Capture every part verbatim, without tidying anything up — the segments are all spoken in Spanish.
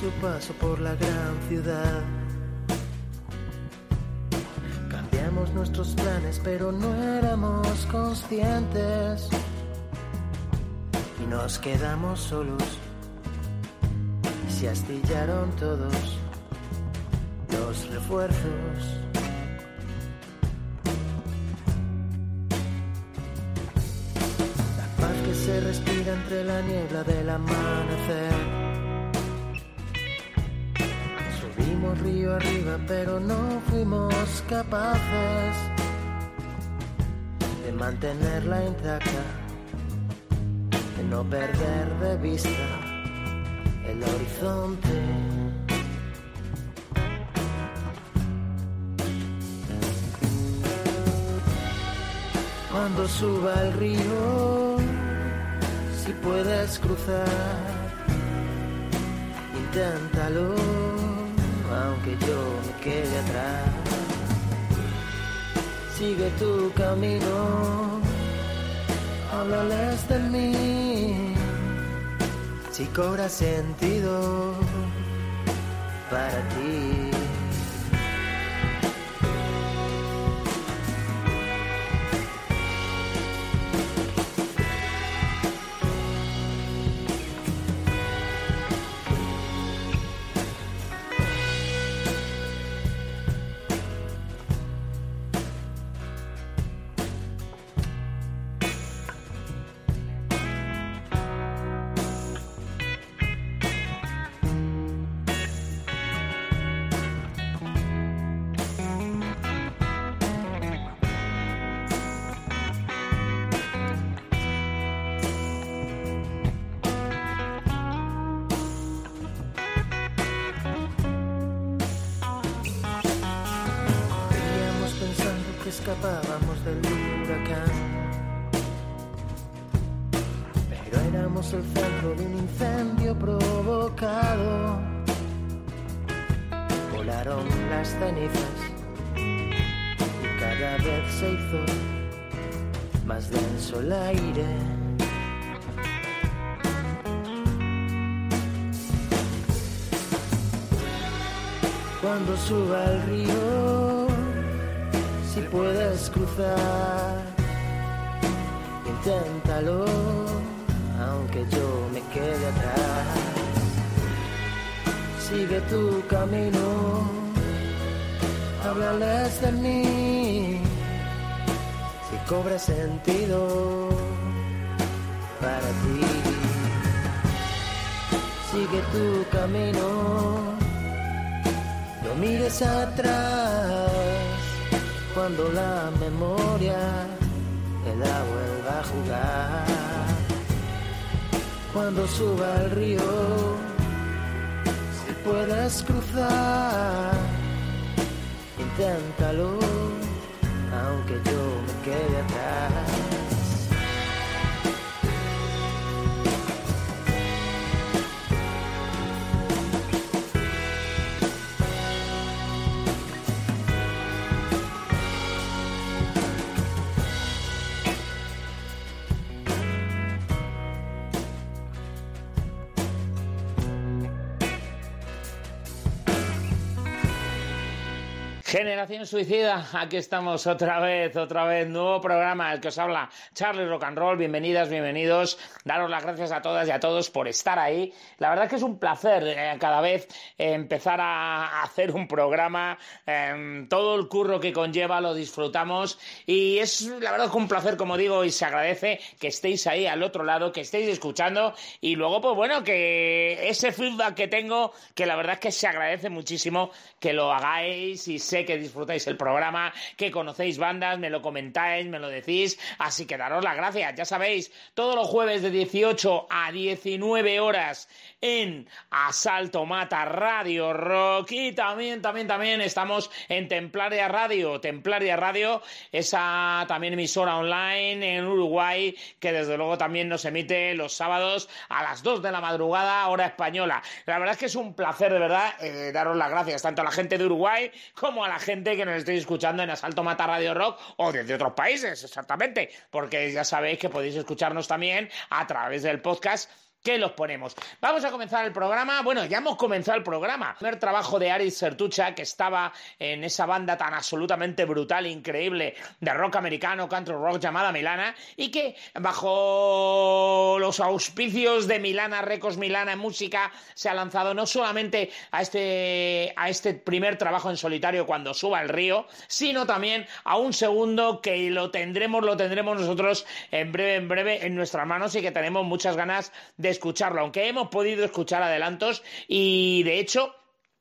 su paso por la gran ciudad. Cambiamos nuestros planes, pero no éramos conscientes. Y nos quedamos solos. Y se astillaron todos los refuerzos. La paz que se respira entre la niebla del amanecer. Subimos río arriba, pero no fuimos capaces de mantenerla intacta, de no perder de vista el horizonte. Cuando suba el río, si puedes cruzar, inténtalo, aunque yo me quede atrás. Sigue tu camino, háblales de mí, si cobra sentido para ti. Escapábamos del huracán, pero éramos el centro de un incendio provocado. Volaron las cenizas y cada vez se hizo más denso el aire. Cuando suba el río, si puedes cruzar, inténtalo, aunque yo me quede atrás. Sigue tu camino, háblales de mí, si cobra sentido para ti. Sigue tu camino, no mires atrás. Cuando la memoria te la vuelva a jugar. Cuando suba el río, si puedes cruzar, inténtalo, aunque yo me quede atrás. Generación Suicida, aquí estamos otra vez, otra vez, nuevo programa, el que os habla Charlie Rock and Roll. Bienvenidas, bienvenidos, daros las gracias a todas y a todos por estar ahí. La verdad es que es un placer eh, cada vez eh, empezar a hacer un programa, eh, todo el curro que conlleva lo disfrutamos y es la verdad que un placer, como digo, y se agradece que estéis ahí al otro lado, que estéis escuchando y luego pues bueno, que ese feedback que tengo, que la verdad es que se agradece muchísimo que lo hagáis y sé que disfrutáis el programa, que conocéis bandas, me lo comentáis, me lo decís, así que daros las gracias. Ya sabéis, todos los jueves de dieciocho a diecinueve horas en Asalto Mata Radio Rock y también, también, también estamos en Templaria Radio, Templaria Radio, esa también emisora online en Uruguay que desde luego también nos emite los sábados a las dos de la madrugada, hora española. La verdad es que es un placer de verdad eh, daros las gracias tanto a la gente de Uruguay como a la gente que nos estéis escuchando en Asalto Mata Radio Rock o desde otros países, exactamente, porque ya sabéis que podéis escucharnos también a través del podcast que los ponemos. Vamos a comenzar el programa. Bueno, ya hemos comenzado el programa. El primer trabajo de Aris Sertucha, que estaba en esa banda tan absolutamente brutal, increíble, de rock americano, country rock, llamada Milana, y que bajo los auspicios de Milana Records, Milana Música, se ha lanzado no solamente a este, a este primer trabajo en solitario, Cuando suba el río, sino también a un segundo que lo tendremos, lo tendremos nosotros en breve, en breve en nuestras manos, y que tenemos muchas ganas de escucharlo, aunque hemos podido escuchar adelantos. Y de hecho,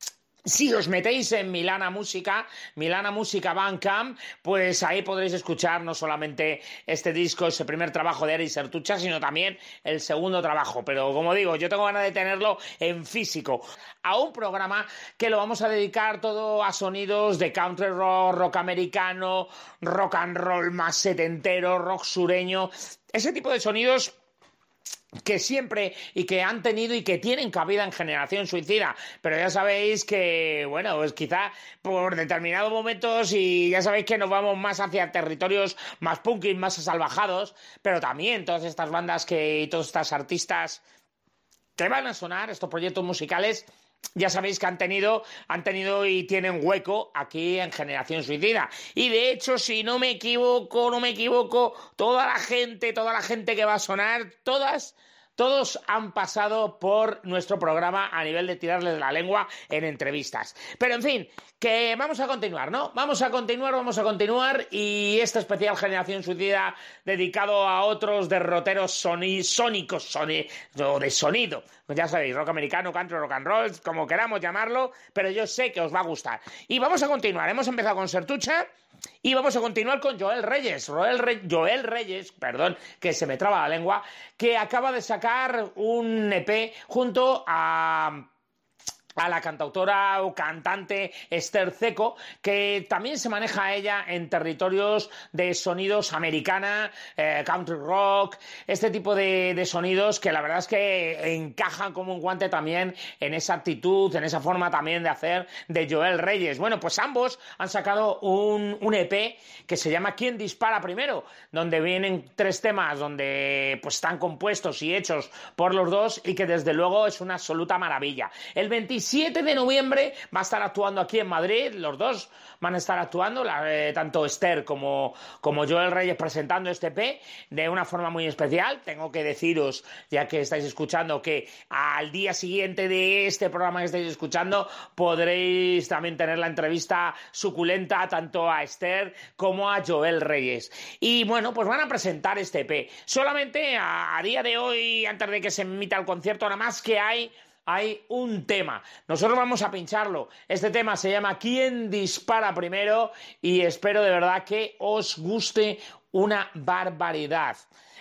si os metéis en Milana Música, Milana Música Bandcamp, pues ahí podréis escuchar no solamente este disco, ese primer trabajo de Aris Sertucha, sino también el segundo trabajo. Pero como digo, yo tengo ganas de tenerlo en físico. A un programa que lo vamos a dedicar todo a sonidos de country rock, rock americano, rock and roll más setentero, rock sureño, ese tipo de sonidos que siempre y que han tenido y que tienen cabida en Generación Suicida, pero ya sabéis que, bueno, pues quizá por determinados momentos, y ya sabéis que nos vamos más hacia territorios más punky, más salvajados, pero también todas estas bandas que, y todos estos artistas que van a sonar, estos proyectos musicales, ya sabéis que han tenido, han tenido y tienen hueco aquí en Generación Suicida. Y de hecho, si no me equivoco, no me equivoco, toda la gente, toda la gente que va a sonar, todas... Todos han pasado por nuestro programa a nivel de tirarles la lengua en entrevistas. Pero en fin, que vamos a continuar, ¿no? Vamos a continuar, vamos a continuar. Y este especial Generación Suicida dedicado a otros derroteros soni sónicos soni o de sonido. Ya sabéis, rock americano, country, rock and roll, como queramos llamarlo, pero yo sé que os va a gustar. Y vamos a continuar. Hemos empezado con Sertucha. Y vamos a continuar con Joel Reyes, Joel, Re Joel Reyes, perdón, que se me traba la lengua, que acaba de sacar un E P junto a... a la cantautora o cantante Esther Seco, que también se maneja ella en territorios de sonidos americana, eh, country rock, este tipo de, de sonidos que la verdad es que encajan como un guante también en esa actitud, en esa forma también de hacer de Joel Reyes. Bueno, pues ambos han sacado un, un E P que se llama ¿Quién dispara primero?, donde vienen tres temas donde pues están compuestos y hechos por los dos, y que desde luego es una absoluta maravilla. El veintisiete de noviembre va a estar actuando aquí en Madrid, los dos van a estar actuando, la, eh, tanto Esther como, como Joel Reyes, presentando este E P de una forma muy especial. Tengo que deciros, ya que estáis escuchando, que al día siguiente de este programa que estáis escuchando podréis también tener la entrevista suculenta tanto a Esther como a Joel Reyes. Y bueno, pues van a presentar este E P. Solamente a, a día de hoy, antes de que se emita el concierto, nada más que hay... hay un tema. Nosotros vamos a pincharlo. Este tema se llama ¿Quién dispara primero? Y espero de verdad que os guste una barbaridad.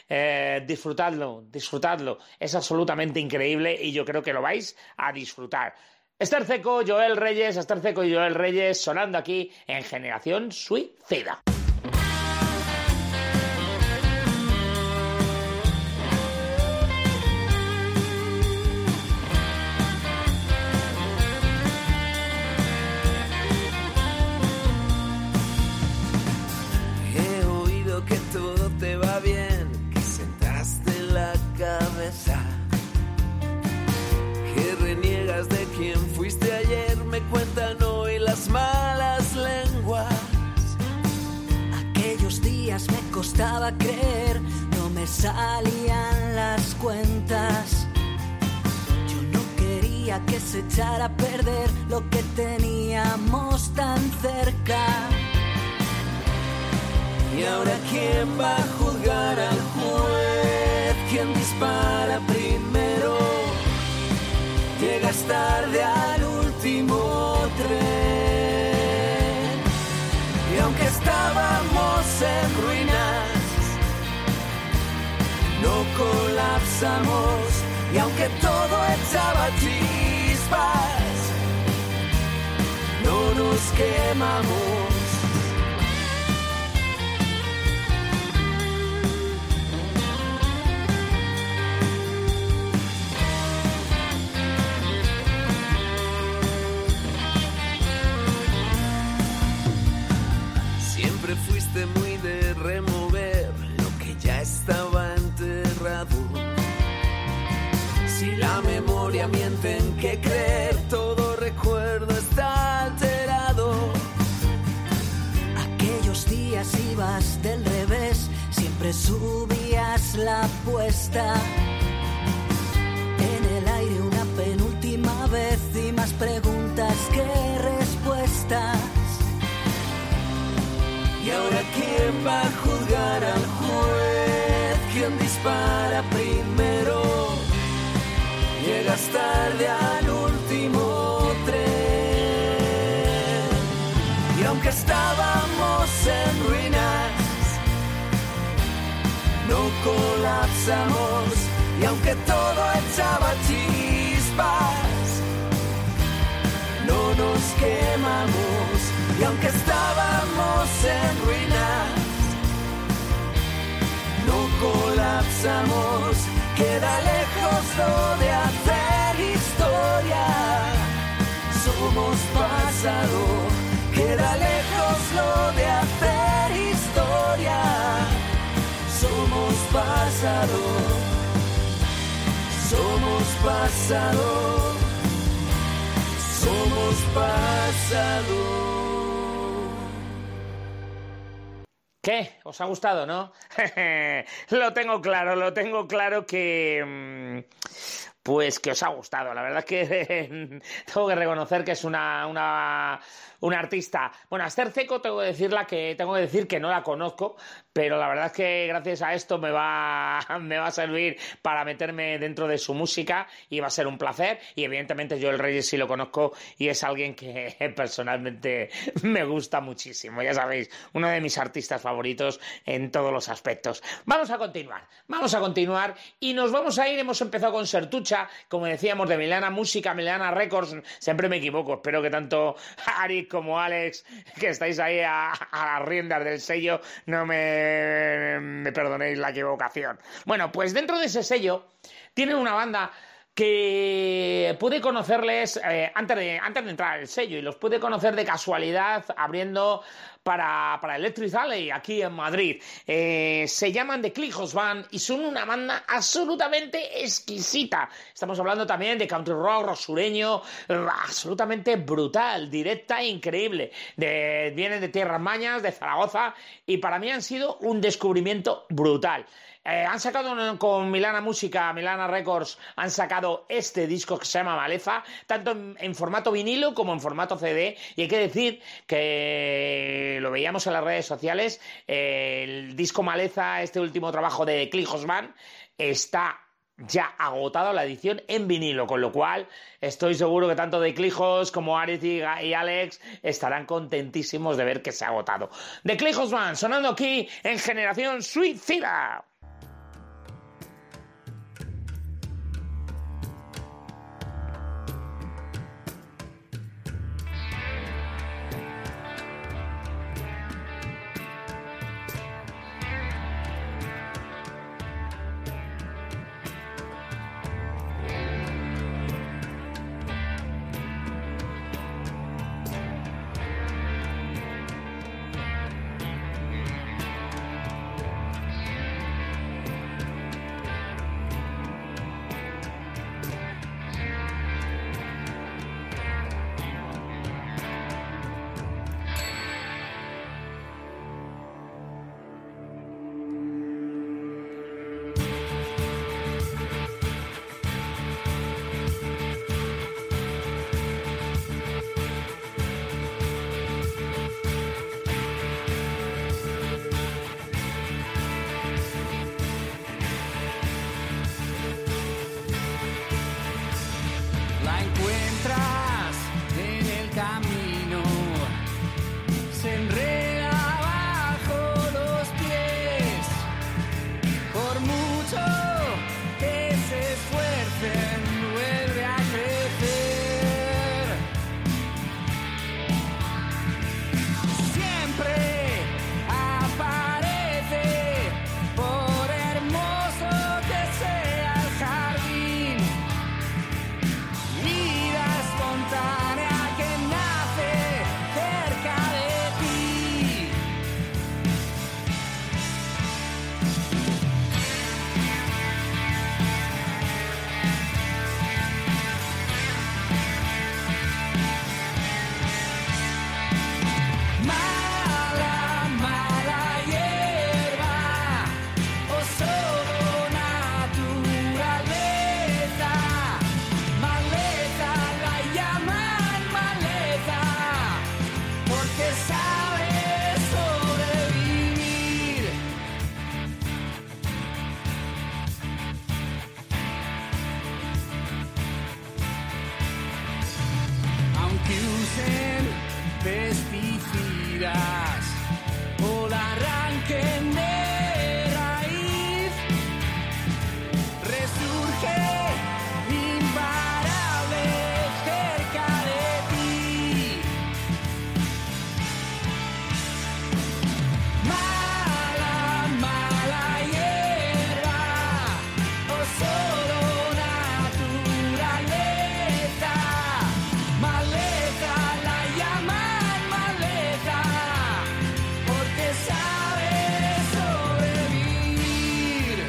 Eh, disfrutadlo, disfrutadlo. Es absolutamente increíble y yo creo que lo vais a disfrutar. Esther Seco, Joel Reyes, Esther Seco y Joel Reyes sonando aquí en Generación Suicida. Que reniegas de quien fuiste ayer, me cuentan hoy las malas lenguas. Aquellos días me costaba creer, no me salían las cuentas. Yo no quería que se echara a perder lo que teníamos tan cerca. Y ahora ¿quién va a juzgar al juez? ¿Quién dispara primero? Llegas tarde al último tren. Y aunque estábamos en ruinas, no colapsamos. Y aunque todo echaba chispas, no nos quemamos. Fuiste muy de remover lo que ya estaba enterrado. respuesta. En el aire una penúltima vez y más preguntas que respuestas. Y ahora quién va a juzgar al juez, quién dispara primero. Llegas tarde al último tren. Y aunque estábamos en ruinas, no colapsamos. Y aunque todo echaba chispas, no nos quemamos. Y aunque estábamos en ruinas, no colapsamos. Queda lejos lo de hacer historia. Somos pasado. Queda lejos lo de hacer historia. Somos pasado. Somos pasado. Somos pasado. ¿Qué? ¿Os ha gustado, no? Lo tengo claro, lo tengo claro que... Pues que os ha gustado. La verdad es que tengo que reconocer que es una... una... una artista. Bueno, a Esther Ceco tengo que decirla que tengo que decir que no la conozco, pero la verdad es que gracias a esto me va, me va a servir para meterme dentro de su música y va a ser un placer. Y evidentemente Joel Reyes sí lo conozco y es alguien que personalmente me gusta muchísimo. Ya sabéis, uno de mis artistas favoritos en todos los aspectos. Vamos a continuar, vamos a continuar y nos vamos a ir. Hemos empezado con Sertucha, como decíamos, de Milana Música, Milana Records. Siempre me equivoco, espero que tanto Ari como Alex, que estáis ahí a, a las riendas del sello, no me, me perdonéis la equivocación. Bueno, pues dentro de ese sello tienen una banda que pude conocerles eh, antes, de, antes de entrar al sello, y los pude conocer de casualidad abriendo para, para Electric Alley aquí en Madrid. Eh, se llaman The Clijos Band y son una banda absolutamente exquisita. Estamos hablando también de country rock, rock sureño, absolutamente brutal, directa e increíble. De, vienen de Tierras Mañas, de Zaragoza, y para mí han sido un descubrimiento brutal. Eh, han sacado con Milana Música, Milana Records, han sacado este disco que se llama Maleza, tanto en, en formato vinilo como en formato C D, y hay que decir que lo veíamos en las redes sociales, eh, el disco Maleza, este último trabajo de Clijos Band, está ya agotado la edición en vinilo, con lo cual estoy seguro que tanto de Clijos como Ares y, y Alex estarán contentísimos de ver que se ha agotado. The Clijos Band, sonando aquí en Generación Suicida. usen pesticidas o la arranquen de raíz. Resurge imparable cerca de ti. Mala, mala hierba, o solo naturaleza. Maleza la llaman maleza, porque sabe sobrevivir.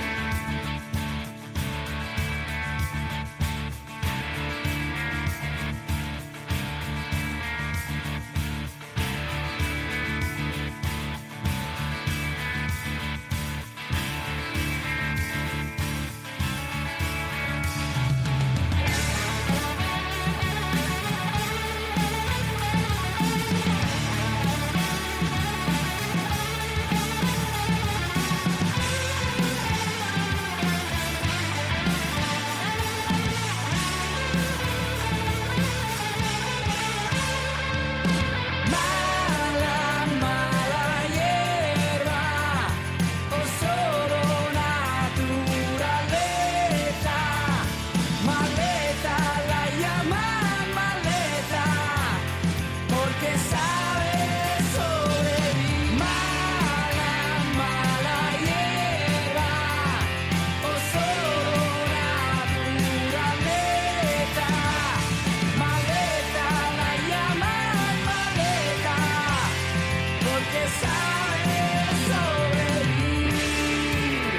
Mala, mala hierba, o solo naturaleza. Maleza la llaman maleza, porque sabe sobrevivir. Mala, mala hierba, o solo naturaleza. Maleza la llaman maleza, porque sabe sobrevivir.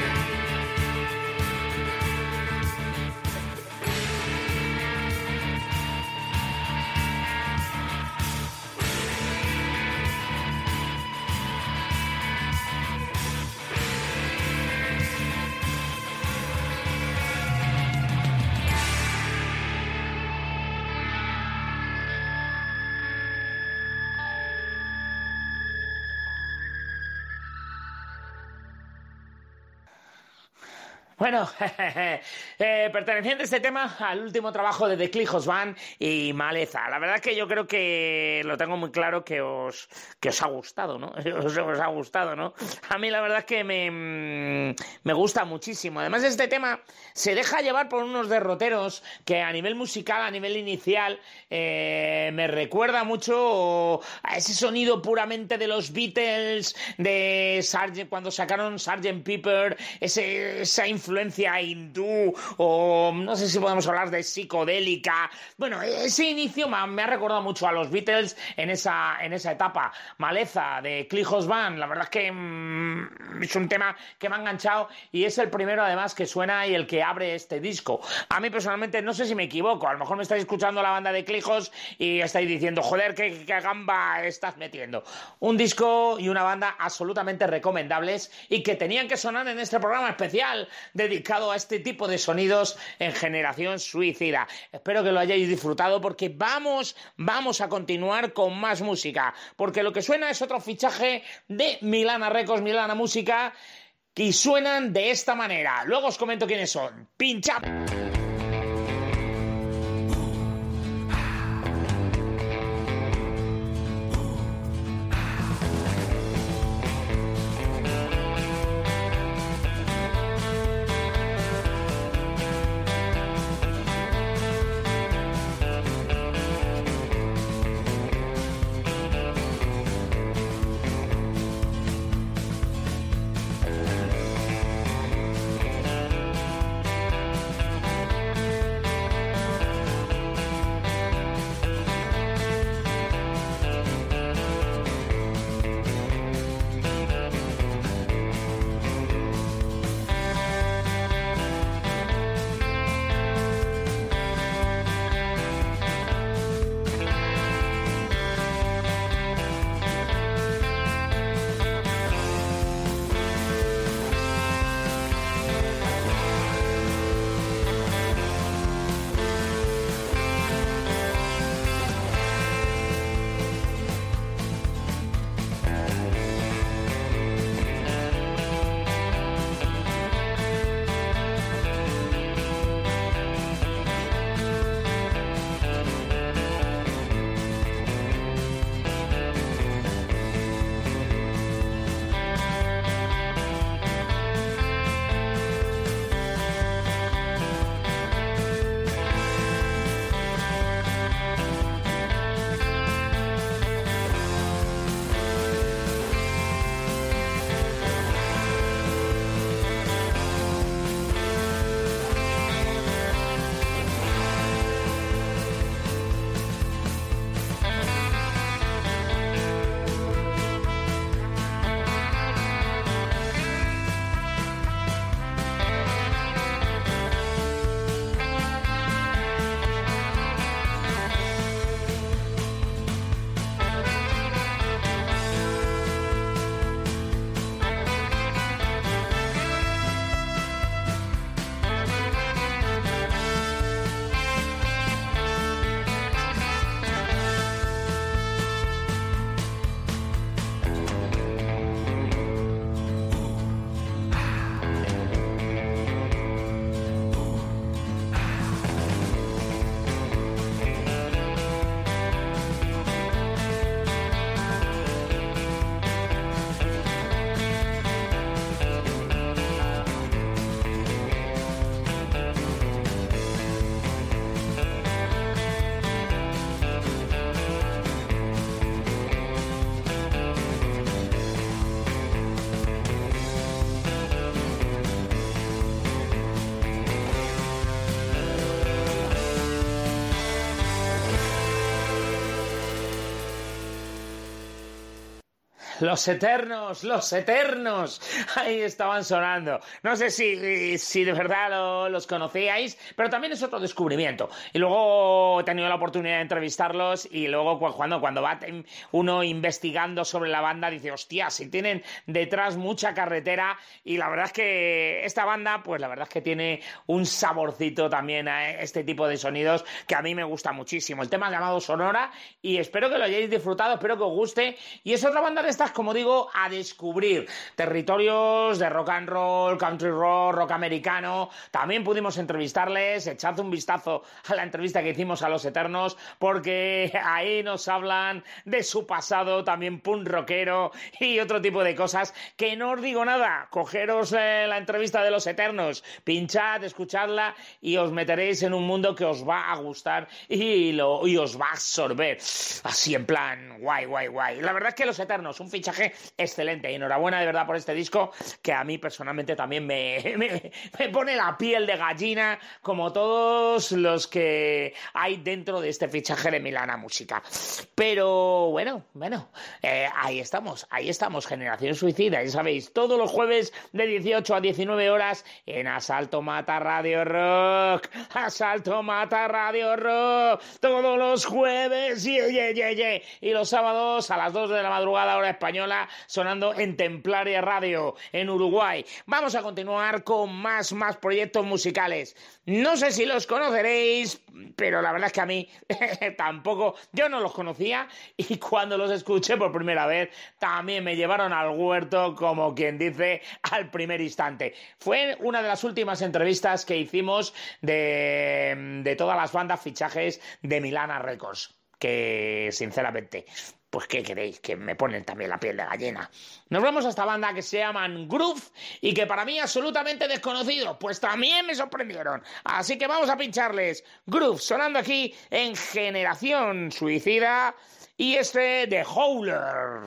Bueno, eh, perteneciente este tema al último trabajo de The Clijos Band y Maleza. La verdad es que yo creo que lo tengo muy claro que os, que os ha gustado, ¿no? Os, os ha gustado, ¿no? A mí la verdad es que me, me gusta muchísimo. Además, este tema se deja llevar por unos derroteros que a nivel musical, a nivel inicial, eh, me recuerda mucho a ese sonido puramente de los Beatles, de Sargent, cuando sacaron sergeant Pepper, ese, esa influencia hindú, o no sé si podemos hablar de psicodélica. Bueno, ese inicio me ha, me ha recordado mucho a los Beatles en esa, en esa etapa. Maleza, de Clijos Band, la verdad es que mmm, es un tema que me ha enganchado y es el primero además que suena y el que abre este disco. A mí personalmente, no sé si me equivoco, a lo mejor me estáis escuchando la banda de Clijos y estáis diciendo, joder, qué, qué gamba estás metiendo. Un disco y una banda absolutamente recomendables y que tenían que sonar en este programa especial dedicado a este tipo de sonidos en Generación Suicida. Espero que lo hayáis disfrutado porque vamos, vamos a continuar con más música, porque lo que suena es otro fichaje de Milana Records, Milana Música, que suenan de esta manera. Luego os comento quiénes son. Pincha. Los Eternos, los Eternos, ahí estaban sonando. No sé si, si de verdad lo, los conocíais, pero también es otro descubrimiento. Y luego he tenido la oportunidad de entrevistarlos y luego cuando, cuando va uno investigando sobre la banda dice, hostia, si tienen detrás mucha carretera. Y la verdad es que esta banda, pues la verdad es que tiene un saborcito también a este tipo de sonidos que a mí me gusta muchísimo. El tema llamado Sonora, y espero que lo hayáis disfrutado, espero que os guste. Y es otra banda de estas, como digo, a descubrir. Territorios de rock and roll, country rock, rock americano. También pudimos entrevistarles. Echad un vistazo a la entrevista que hicimos a Los Eternos, porque ahí nos hablan de su pasado, también punk rockero y otro tipo de cosas. Que no os digo nada, cogeros eh, la entrevista de Los Eternos, pinchad, escuchadla y os meteréis en un mundo que os va a gustar y, lo, y os va a absorber. Así en plan, guay, guay, guay. La verdad es que Los Eternos, un fichaje excelente. Y enhorabuena de verdad por este disco, que a mí personalmente también me, me, me pone la piel de gallina, como todos los que hay dentro de este fichaje de Milana Música. Pero bueno, bueno, eh, ahí estamos, ahí estamos, Generación Suicida, ya sabéis, todos los jueves de dieciocho a diecinueve horas en Asalto Mata Radio Rock. Asalto Mata Radio Rock, todos los jueves, yeah, yeah, yeah, yeah. Y los sábados a las dos de la madrugada hora española, sonando en Templaria Radio en Uruguay. Vamos a continuar con más, más proyectos musicales. No sé si los conoceréis, pero la verdad es que a mí tampoco, yo no los conocía, y cuando los escuché por primera vez también me llevaron al huerto, como quien dice, al primer instante. Fue una de las últimas entrevistas que hicimos de, de todas las bandas fichajes de Milana Records, que sinceramente, pues ¿qué queréis? Que me ponen también la piel de gallina. Nos vamos a esta banda que se llaman Groove y que para mí absolutamente desconocido, pues también me sorprendieron. Así que vamos a pincharles Groove, sonando aquí en Generación Suicida, y este de Howler.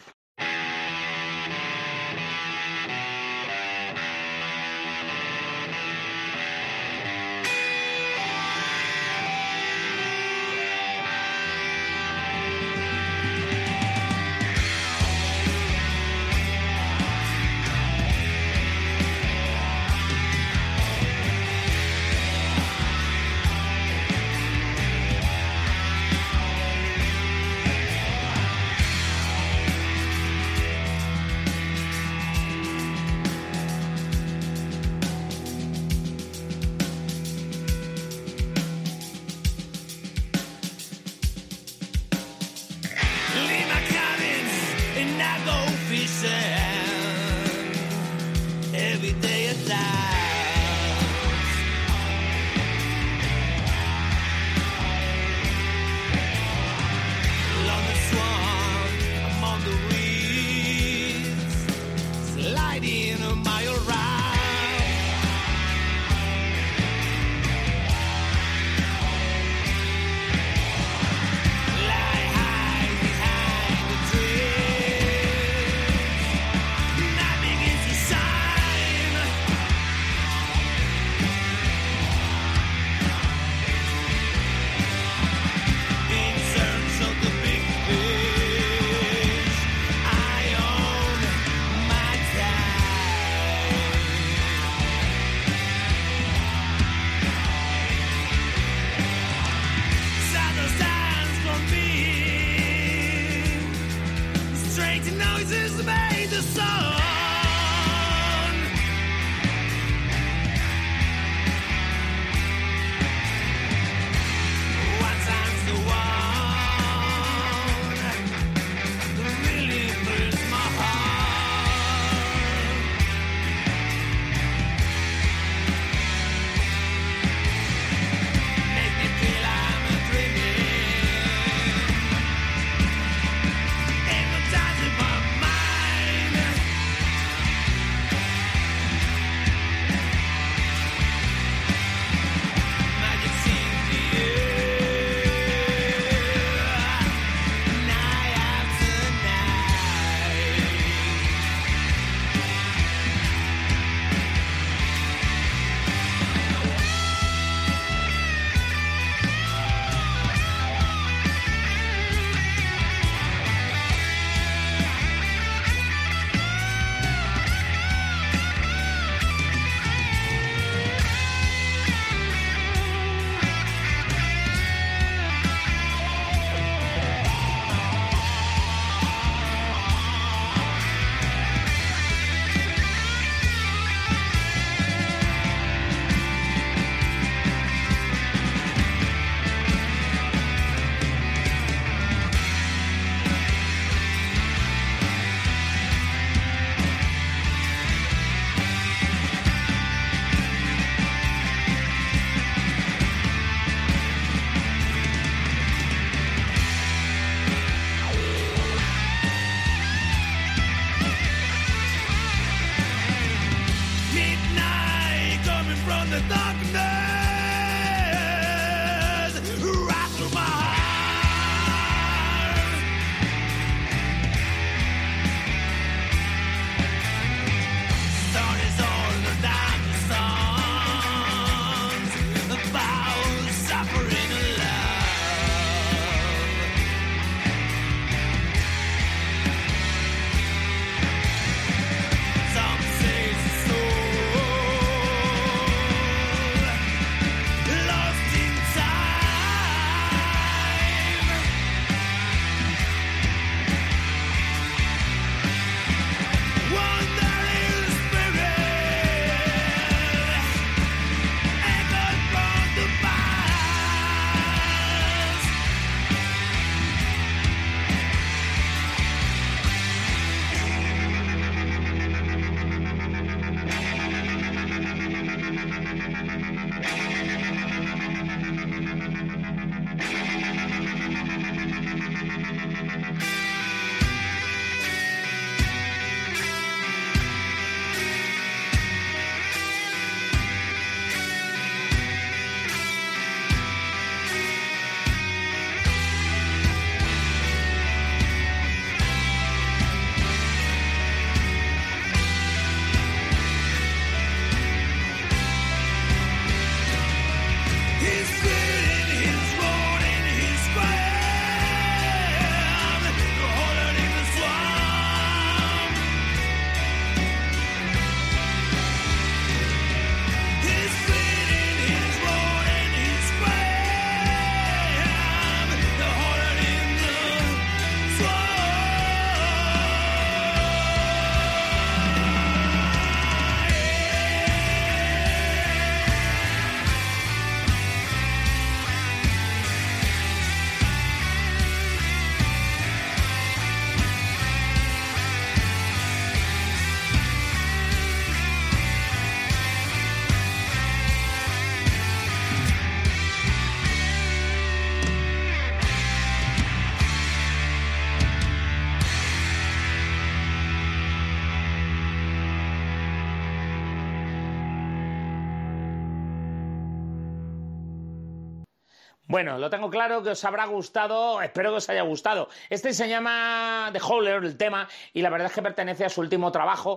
Bueno, lo tengo claro que os habrá gustado, espero que os haya gustado. Este se llama The Howler, el tema, y la verdad es que pertenece a su último trabajo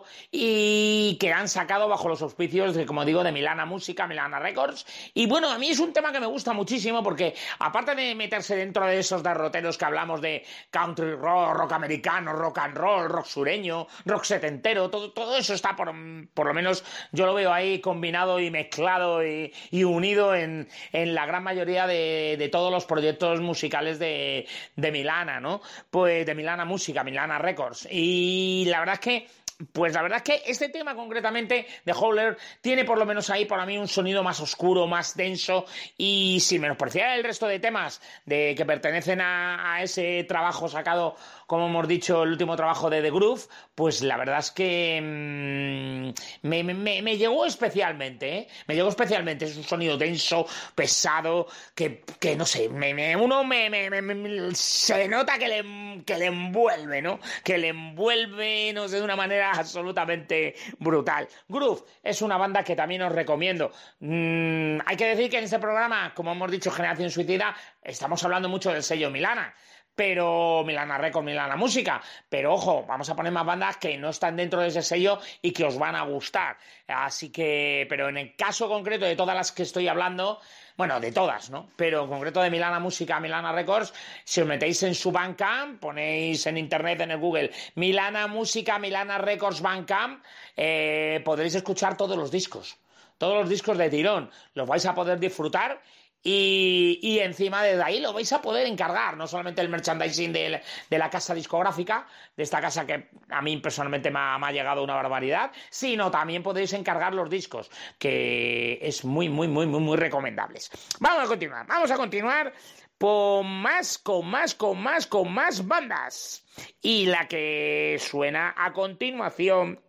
y que han sacado bajo los auspicios de, como digo, de Milana Música, Milana Records. Y bueno, a mí es un tema que me gusta muchísimo porque aparte de meterse dentro de esos derroteros que hablamos de country rock, rock americano, rock and roll, rock sureño, rock setentero, todo, todo eso está por, por lo menos yo lo veo ahí combinado y mezclado y, y unido en, en la gran mayoría de de todos los proyectos musicales de, de Milana, ¿no? Pues de Milana Música, Milana Records. Y la verdad es que Pues la verdad es que este tema concretamente de Howler tiene por lo menos ahí para mí un sonido más oscuro, más denso, y sin menospreciar el resto de temas de que pertenecen a, a ese trabajo sacado, como hemos dicho, el último trabajo de The Groove, pues la verdad es que mmm, me, me, me llegó especialmente, ¿eh? Me llegó especialmente, es un sonido denso, pesado, que, que no sé, me, me, uno me, me, me, me se nota que le, que le envuelve, ¿no? Que le envuelve, no sé, de una manera absolutamente brutal. Groove es una banda que también os recomiendo. Mm, hay que decir que en este programa, como hemos dicho, Generación Suicida, estamos hablando mucho del sello Milana, pero Milana Records, Milana Música, pero ojo, vamos a poner más bandas que no están dentro de ese sello y que os van a gustar. Así que, pero en el caso concreto de todas las que estoy hablando, bueno, de todas, ¿no? Pero en concreto de Milana Música, Milana Records, si os metéis en su Bandcamp, ponéis en internet, en el Google, Milana Música, Milana Records Bandcamp, eh, podréis escuchar todos los discos, todos los discos de tirón, los vais a poder disfrutar. Y, y encima de ahí lo vais a poder encargar, no solamente el merchandising de, de la casa discográfica, de esta casa que a mí personalmente me ha, me ha llegado una barbaridad, sino también podéis encargar los discos, que es muy, muy, muy, muy, muy recomendables. Vamos a continuar, vamos a continuar con más, con más, con más, con más bandas. Y la que suena a continuación...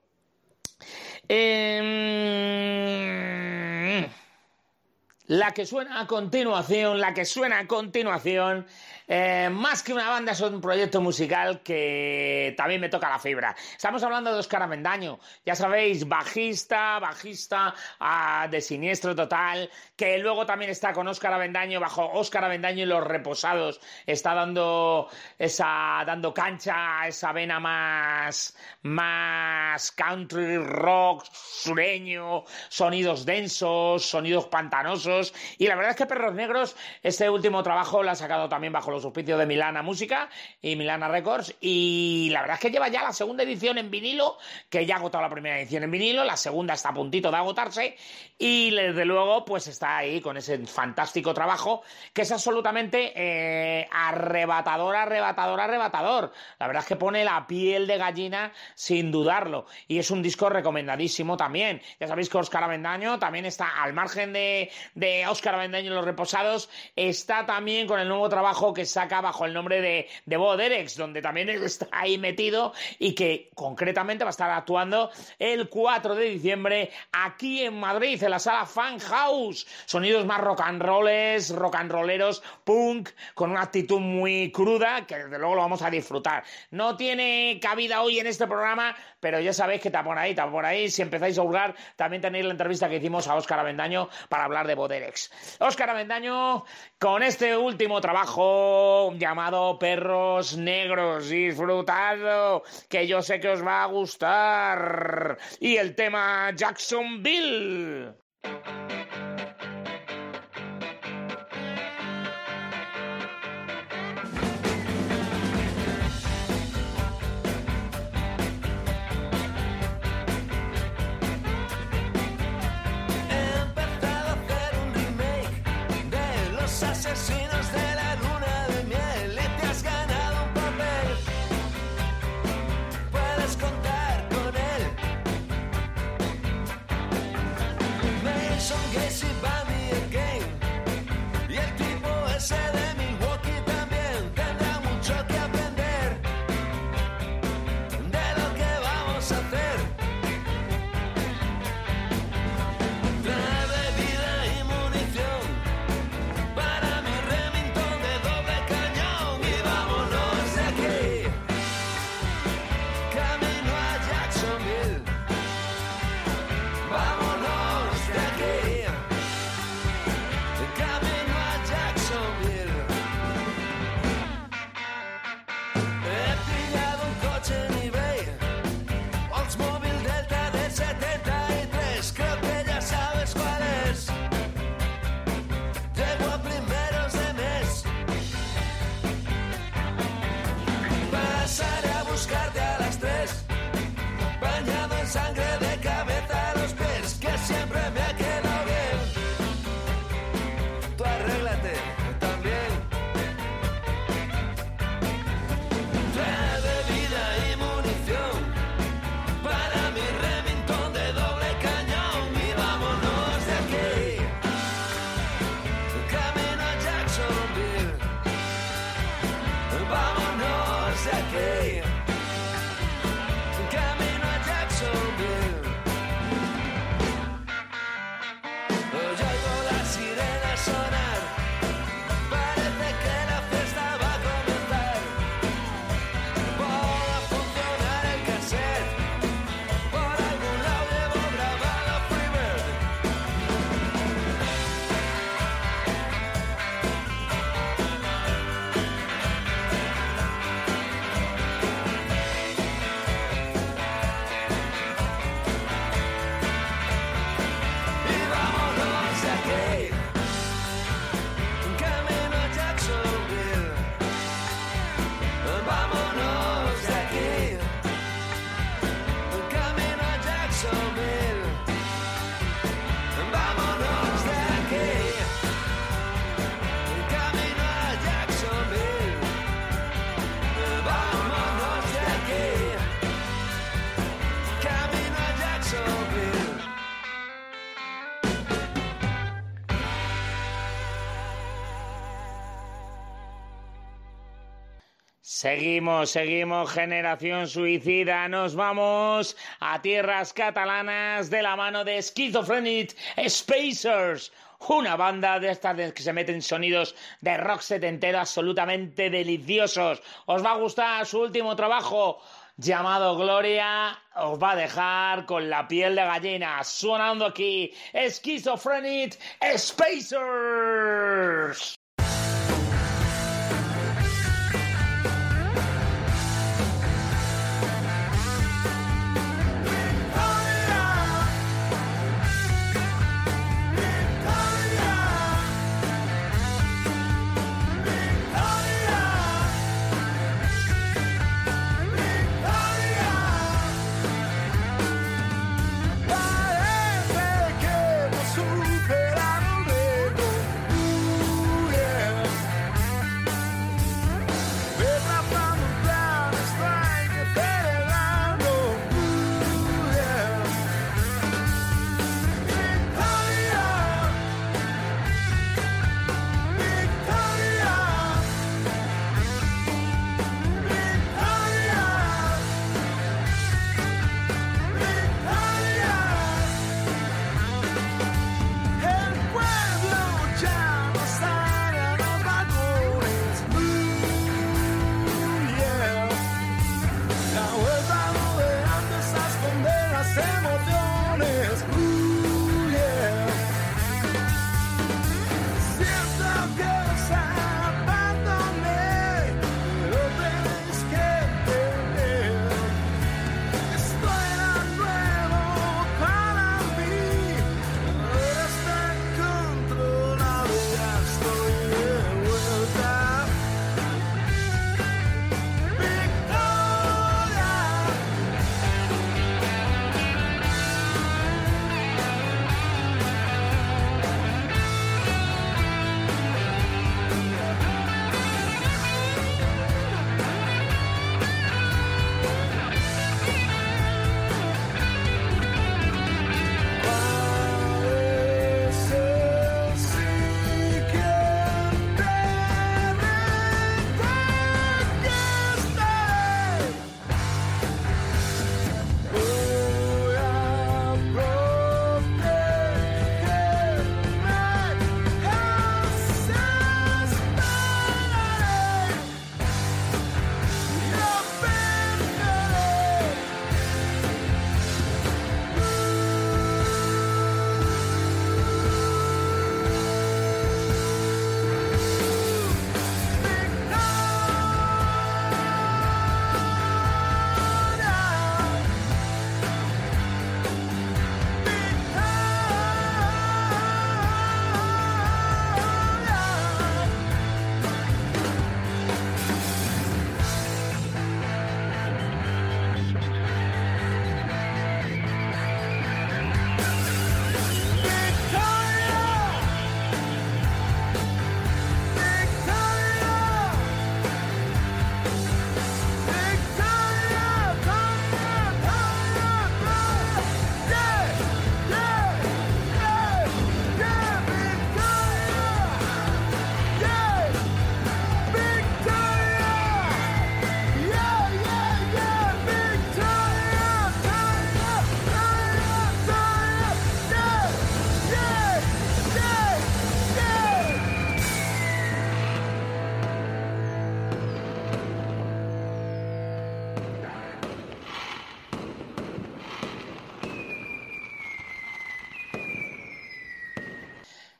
Eh, La que suena a continuación, la que suena a continuación, eh, más que una banda es un proyecto musical que también me toca la fibra. Estamos hablando de Óscar Avendaño, ya sabéis, bajista, bajista ah, de Siniestro Total, que luego también está con Óscar Avendaño, bajo Óscar Avendaño y Los Reposados, está dando esa, dando cancha a esa vena más, más country rock, sureño, sonidos densos, sonidos pantanosos. Y la verdad es que Perros Negros, este último trabajo lo ha sacado también bajo los auspicios de Milana Música y Milana Records, y la verdad es que lleva ya la segunda edición en vinilo, que ya ha agotado la primera edición en vinilo, la segunda está a puntito de agotarse, y desde luego pues está ahí con ese fantástico trabajo que es absolutamente eh, arrebatador, arrebatador, arrebatador. La verdad es que pone la piel de gallina sin dudarlo, y es un disco recomendadísimo también. Ya sabéis que Óscar Avendaño también está al margen de, de Óscar Avendaño y Los Reposados, está también con el nuevo trabajo que saca bajo el nombre de, de Bo Dereks, donde también está ahí metido, y que concretamente va a estar actuando el cuatro de diciembre aquí en Madrid, en la sala Fan House. Sonidos más rock and rolls, rock and rolleros, punk, con una actitud muy cruda, que desde luego lo vamos a disfrutar. No tiene cabida hoy en este programa, pero ya sabéis que está por ahí, está por ahí. Si empezáis a hurgar, también tenéis la entrevista que hicimos a Óscar Avendaño para hablar de Bo Dereks. Óscar Avendaño con este último trabajo llamado Perros Negros. Disfrutadlo, que yo sé que os va a gustar. Y el tema Jacksonville. Asesinos de la luna de miel, y te has ganado un papel. Puedes contar con él. Me hizo sangre de cabeza a los pies, que siempre me ha quedado bien. Tú arréglate también. Trae bebida y munición para mi Remington de doble cañón y vámonos de aquí. Camino a Jacksonville. Vámonos de aquí. Camino a Jacksonville. Yo oigo la sirena sonar. Parece que la fiesta va a comenzar. Voy a funcionar el cassette. Por algún lado llevo grabado Freebird. Y vámonos de aquí. Camino a Jacksonville. Vámonos de aquí. Camino a Jacksonville. Vámonos de aquí. Camino a Jacksonville. Vámonos de aquí. Camino a Jacksonville. Seguimos, seguimos, Generación Suicida. Nos vamos a tierras catalanas de la mano de Schizophrenic Spacers. Una banda de estas de que se meten sonidos de rock setentero absolutamente deliciosos. Os va a gustar su último trabajo llamado Gloria. Os va a dejar con la piel de gallina. Sonando aquí Schizophrenic Spacers. Parece que hemos superado el ego.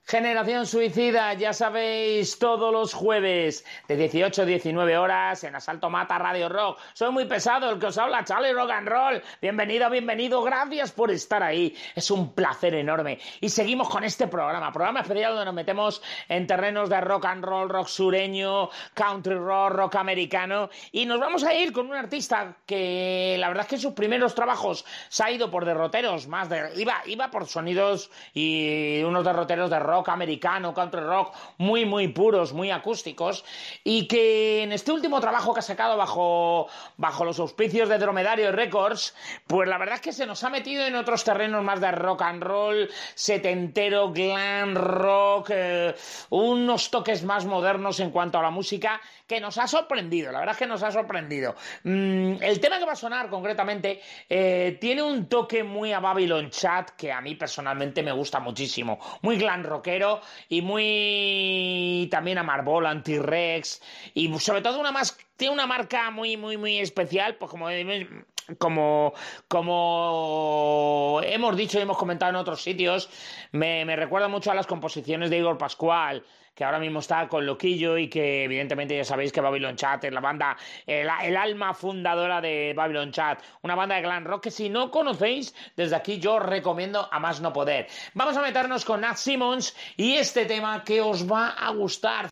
Generación Suicida, ya sabéis, todos los jueves de dieciocho a diecinueve horas en Asalto Mata Radio Rock. Soy muy pesado, el que os habla, Charlie Rock and Roll. Bienvenido, bienvenido, gracias por estar ahí. Es un placer enorme. Y seguimos con este programa, programa especial donde nos metemos en terrenos de rock and roll, rock sureño, country rock, rock americano. Y nos vamos a ir con un artista que la verdad es que en sus primeros trabajos se ha ido por derroteros más de... Iba, iba por sonidos y unos derroteros de rock americano, country rock, muy, muy puros, muy acústicos, y que en este último trabajo que ha sacado bajo, bajo los auspicios de Dromedario Records, pues la verdad es que se nos ha metido en otros terrenos más de rock and roll, setentero, glam rock, eh, unos toques más modernos en cuanto a la música, que nos ha sorprendido, la verdad es que nos ha sorprendido. Mm, el tema que va a sonar concretamente eh, tiene un toque muy a Babylon Chat, que a mí personalmente me gusta muchísimo, muy glam rockero y muy también a Marbolan, T-Rex, y sobre todo una más, tiene una marca muy, muy, muy especial, pues como... Como, como hemos dicho y hemos comentado en otros sitios, me, me recuerda mucho a las composiciones de Igor Pascual, que ahora mismo está con Loquillo y que evidentemente ya sabéis que Babylon Chat es la banda, el, el alma fundadora de Babylon Chat, una banda de glam rock que si no conocéis, desde aquí yo os recomiendo a más no poder. Vamos a meternos con Nat Simmons y este tema que os va a gustar.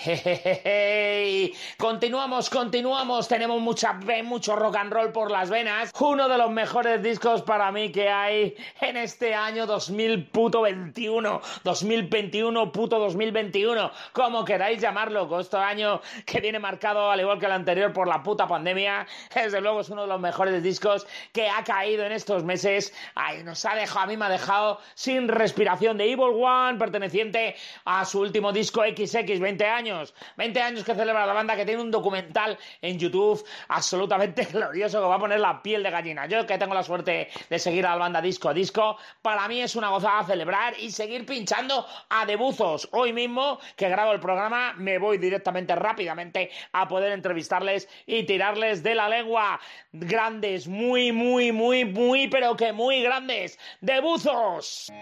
Hey, continuamos, continuamos, tenemos mucha, mucho rock and roll por las venas. Uno de los mejores discos para mí que hay en este año dos mil veintiuno, dos mil veintiuno, puto dos mil veintiuno, como queráis llamarlo, con este año que viene marcado al igual que el anterior por la puta pandemia. Desde luego es uno de los mejores discos que ha caído en estos meses. Ay, nos ha dejado, a mí me ha dejado sin respiración. De Evil One, perteneciente a su último disco equis equis, veinte años. veinte años que celebra la banda, que tiene un documental en YouTube absolutamente glorioso que va a poner la piel de gallina. Yo que tengo la suerte de seguir a la banda disco a disco, para mí es una gozada celebrar y seguir pinchando a debuzos. Hoy mismo que grabo el programa me voy directamente, rápidamente, a poder entrevistarles y tirarles de la lengua. Grandes, muy, muy, muy, muy, pero que muy grandes debuzos.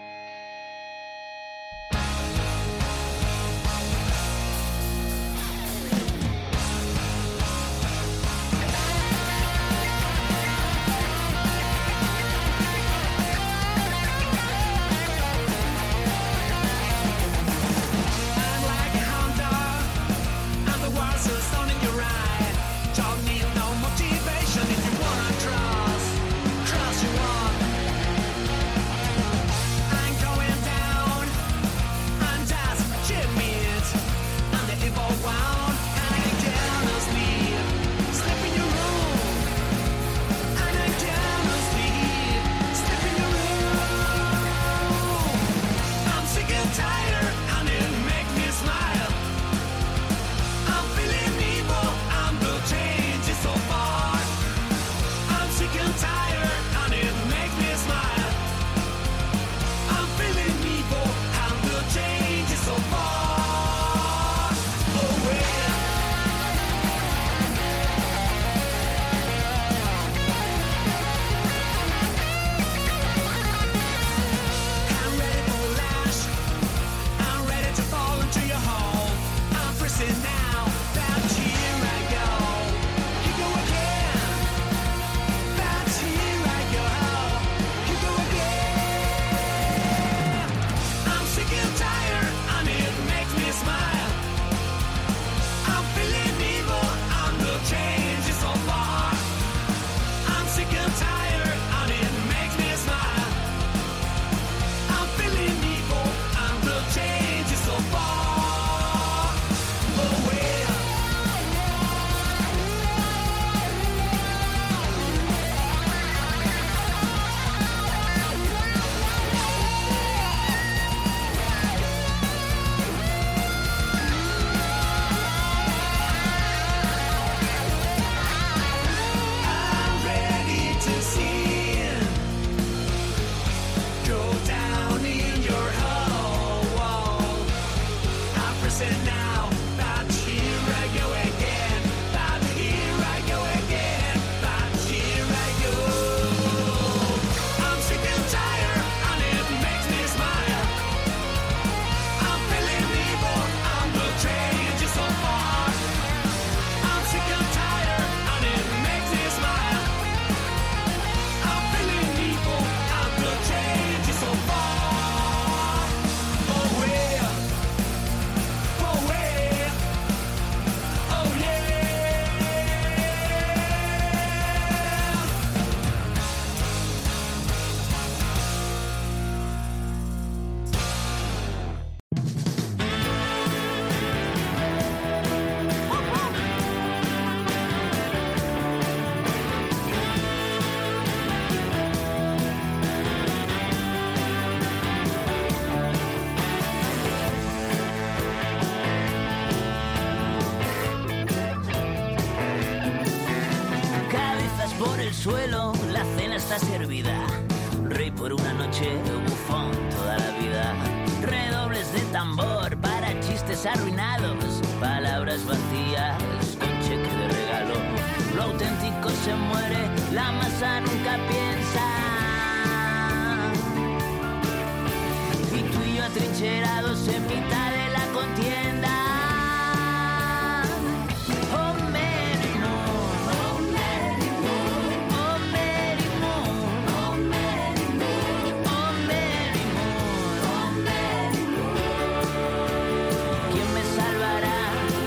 Suelo, la cena está servida. Rey por una noche, bufón toda la vida. Redobles de tambor para chistes arruinados. Palabras vacías con cheque de regalo. Lo auténtico se muere, la masa nunca piensa. Y tú y yo atrincherados en mitad de la contienda. ¿Quién me salvará?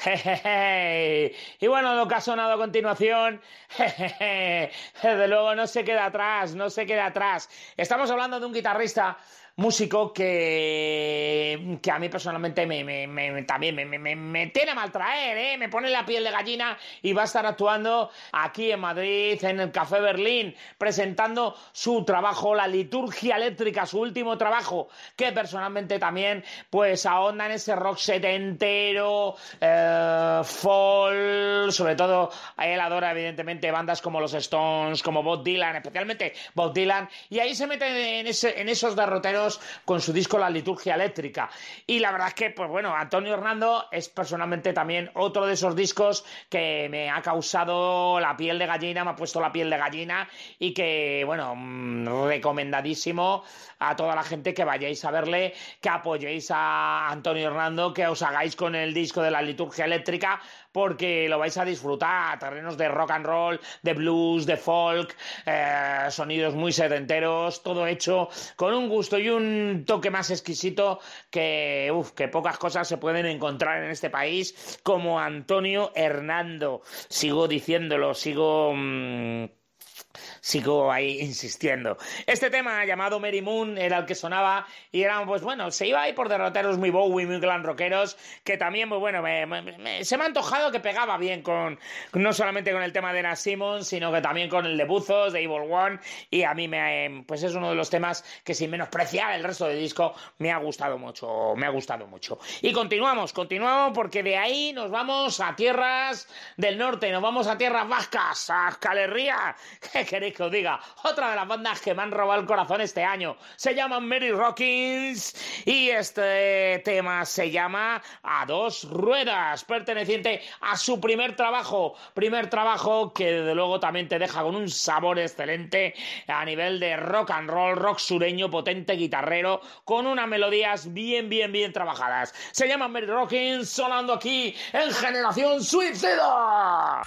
Y bueno, lo que ha sonado a continuación, desde luego no se queda atrás, no se queda atrás. Estamos hablando de un guitarrista, músico que, que a mí personalmente me, me, me, también me, me, me tiene a mal traer, ¿eh? Me pone la piel de gallina y va a estar actuando aquí en Madrid, en el Café Berlín, presentando su trabajo, La Liturgia Eléctrica, su último trabajo, que personalmente también pues ahonda en ese rock setentero, eh, folk, sobre todo él adora evidentemente bandas como los Stones, como Bob Dylan, especialmente Bob Dylan, y ahí se mete en, ese, en esos derroteros con su disco La Liturgia Eléctrica. Y la verdad es que, pues bueno, Antonio Hernando es personalmente también otro de esos discos que me ha causado la piel de gallina, me ha puesto la piel de gallina y que, bueno, recomendadísimo a toda la gente que vayáis a verle, que apoyéis a Antonio Hernando, que os hagáis con el disco de La Liturgia Eléctrica, porque lo vais a disfrutar, terrenos de rock and roll, de blues, de folk, eh, sonidos muy setenteros, todo hecho con un gusto y un toque más exquisito que, uf, que pocas cosas se pueden encontrar en este país como Antonio Hernando. Sigo diciéndolo, sigo... Mmm, sigo ahí insistiendo. Este tema llamado Mary Moon era el que sonaba y era, pues bueno, se iba ahí por derroteros muy Bowie, muy glam rockeros, que también, pues bueno, me, me, me, se me ha antojado que pegaba bien con, no solamente con el tema de Nat Simmons, sino que también con el de Buzos, de Evil One, y a mí me, pues es uno de los temas que sin menospreciar el resto del disco me ha gustado mucho, me ha gustado mucho. Y continuamos, continuamos porque de ahí nos vamos a tierras del norte, nos vamos a tierras vascas, a Euskal Herria. ¿Qué queréis que os diga? Otra de las bandas que me han robado el corazón este año. Se llaman Mary Rockins y este tema se llama A Dos Ruedas, perteneciente a su primer trabajo. Primer trabajo que desde luego también te deja con un sabor excelente a nivel de rock and roll, rock sureño, potente, guitarrero, con unas melodías bien, bien, bien trabajadas. Se llaman Mary Rockins, sonando aquí en Generación Suicida.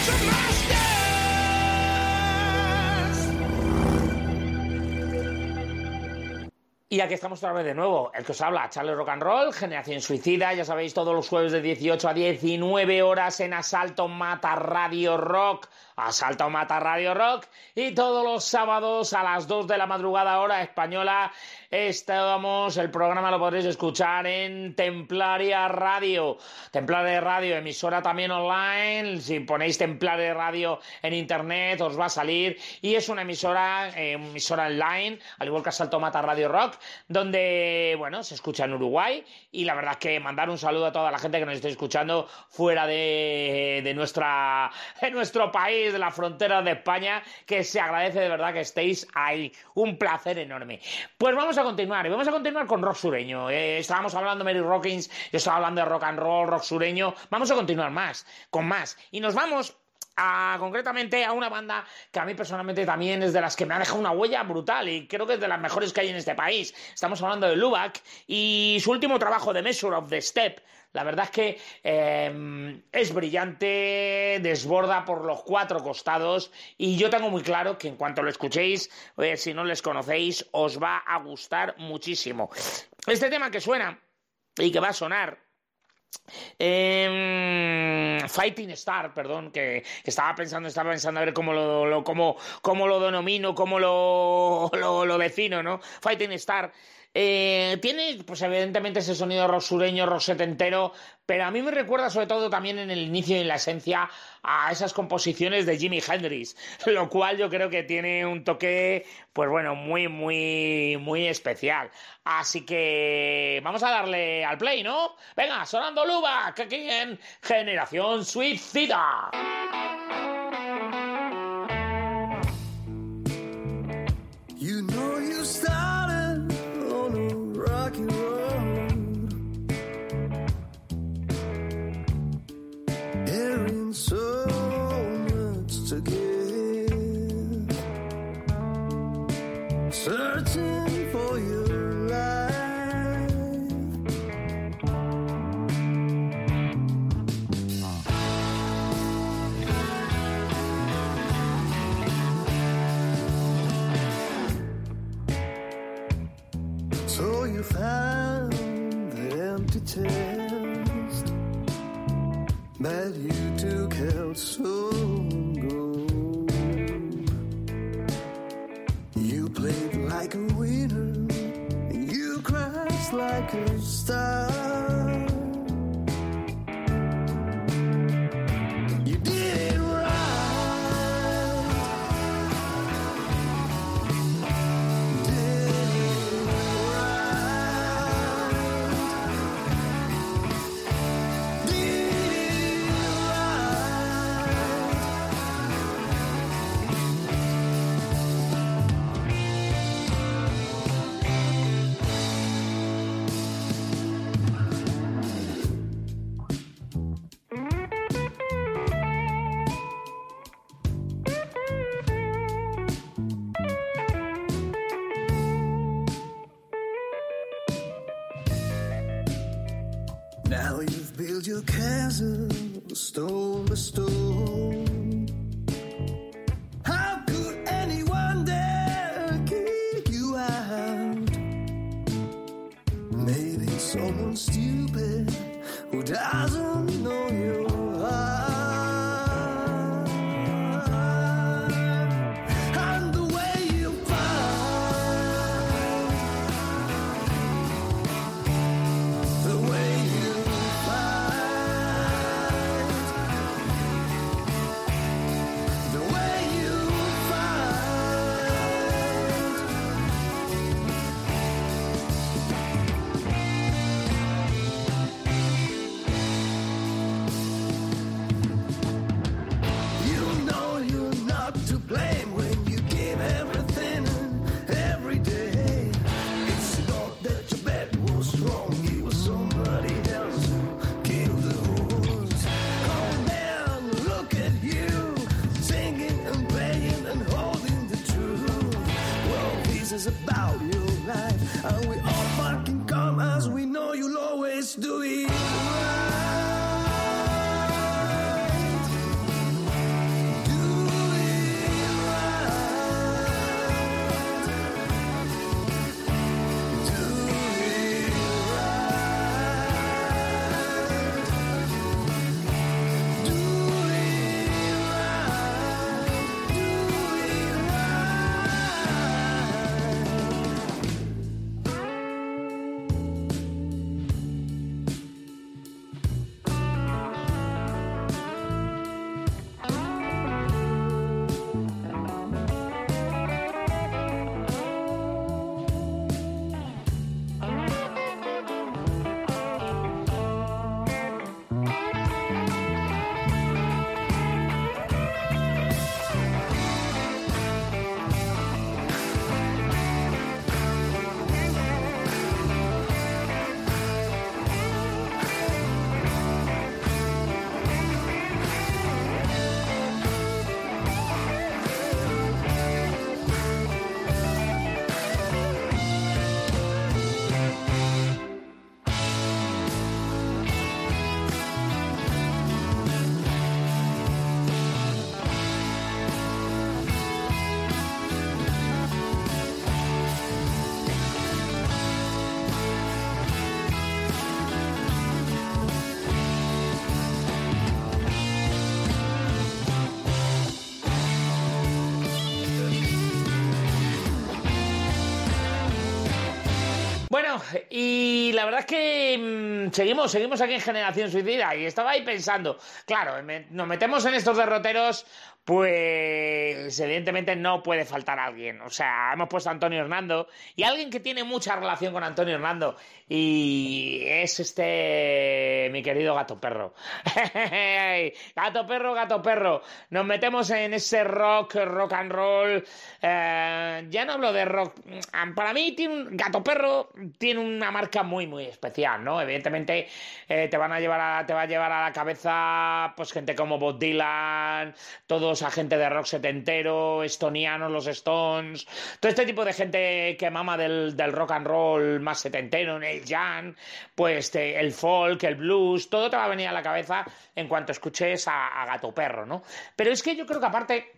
Y aquí estamos otra vez de nuevo, el que os habla, Charlie Rock and Roll, Generación Suicida, ya sabéis, todos los jueves de dieciocho a diecinueve horas en Asalto Mata Radio Rock, Asalto Mata Radio Rock, y todos los sábados a las dos de la madrugada hora española estamos, el programa lo podréis escuchar en Templaria Radio, Templaria Radio, emisora también online, si ponéis Templaria Radio en internet os va a salir, y es una emisora, eh, emisora online, al igual que Asalto Mata Radio Rock, donde, bueno, se escucha en Uruguay, y la verdad es que mandar un saludo a toda la gente que nos esté escuchando fuera de, de, nuestra, de nuestro país, de la frontera de España, que se agradece de verdad que estéis ahí, un placer enorme. Pues vamos a continuar, y vamos a continuar con rock sureño, eh, estábamos hablando de Mary Rockins, yo estaba hablando de rock and roll, rock sureño, vamos a continuar más, con más, y nos vamos A, concretamente a una banda que a mí personalmente también es de las que me ha dejado una huella brutal y creo que es de las mejores que hay en este país. Estamos hablando de Lubac y su último trabajo, The Measure of the Step. La verdad es que eh, es brillante, desborda por los cuatro costados y yo tengo muy claro que en cuanto lo escuchéis, eh, si no les conocéis, os va a gustar muchísimo. Este tema que suena y que va a sonar, Eh, Fighting Star, perdón, que, que estaba pensando, estaba pensando a ver cómo lo, lo, cómo, cómo lo denomino, cómo lo, lo, lo defino, ¿no? Fighting Star. Eh, tiene, pues evidentemente, ese sonido rock sureño, rock setentero, pero a mí me recuerda sobre todo también en el inicio y en la esencia a esas composiciones de Jimi Hendrix, lo cual yo creo que tiene un toque, pues bueno, muy, muy, muy especial. Así que vamos a darle al play, ¿no? Venga, sonando Lubac, aquí en Generación Suicida. You know you started on a rocky road, carrying so much to give, searching for your life. So you found the empty test that you took out so gold. You played like a winner, and you crashed like a star. You did it right, did it right, did it Now you've built your castle stone by stone. How could anyone dare kick you out? Maybe someone stupid who doesn't know your heart. And the way you fight, the way you fight, the way you fight. You know you're not to blame when you give everything and every day. It's not that your bet was wrong, it was somebody else who killed the horse. Oh man, look at you, singing and playing and holding the truth. Well, this is about your life, and we all fucking come as we know you'll always do it right. y la verdad es que mmm, seguimos, seguimos aquí en Generación Suicida y estaba ahí pensando, claro, me, nos metemos en estos derroteros, pues evidentemente no puede faltar alguien. O sea, hemos puesto a Antonio Hernando y alguien que tiene mucha relación con Antonio Hernando y es este mi querido Gato Perro. Gato Perro, Gato Perro. Nos metemos en ese rock, rock and roll. Eh, ya no hablo de rock. Para mí tiene un, Gato Perro tiene una marca muy muy especial, ¿no? Evidentemente eh, te van a llevar a, te va a llevar a la cabeza pues gente como Bob Dylan, todos a gente de rock setentero, estonianos, los Stones, todo este tipo de gente que mama del, del rock and roll más setentero, Neil Young, pues te, el folk, el blues, todo te va a venir a la cabeza en cuanto escuches a, a Gato Perro, ¿no? Pero es que yo creo que aparte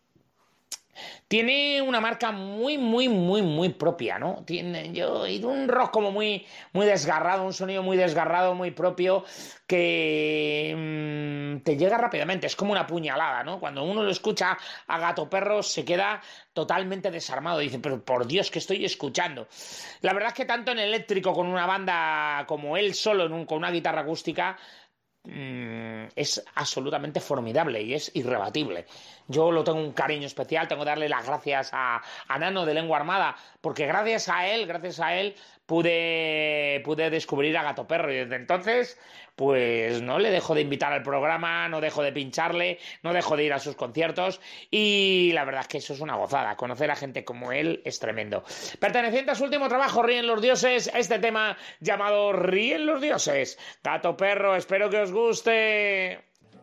tiene una marca muy, muy, muy, muy propia, ¿no? Tiene yo, y un rock como muy, muy desgarrado, un sonido muy desgarrado, muy propio, que mmm, te llega rápidamente. Es como una puñalada, ¿no? Cuando uno lo escucha a Gato Perro se queda totalmente desarmado. Dice, pero por Dios, ¿qué estoy escuchando? La verdad es que tanto en eléctrico con una banda como él solo, en un, con una guitarra acústica, es absolutamente formidable y es irrebatible. Yo lo tengo un cariño especial, tengo que darle las gracias a, a Nano de Lengua Armada, porque gracias a él, gracias a él pude, pude descubrir a Gato Perro y desde entonces pues no le dejo de invitar al programa, no dejo de pincharle, no dejo de ir a sus conciertos y la verdad es que eso es una gozada, conocer a gente como él es tremendo. Perteneciente a su último trabajo, Ríen los Dioses, este tema llamado Ríen los Dioses. Gato Perro, espero que os guste.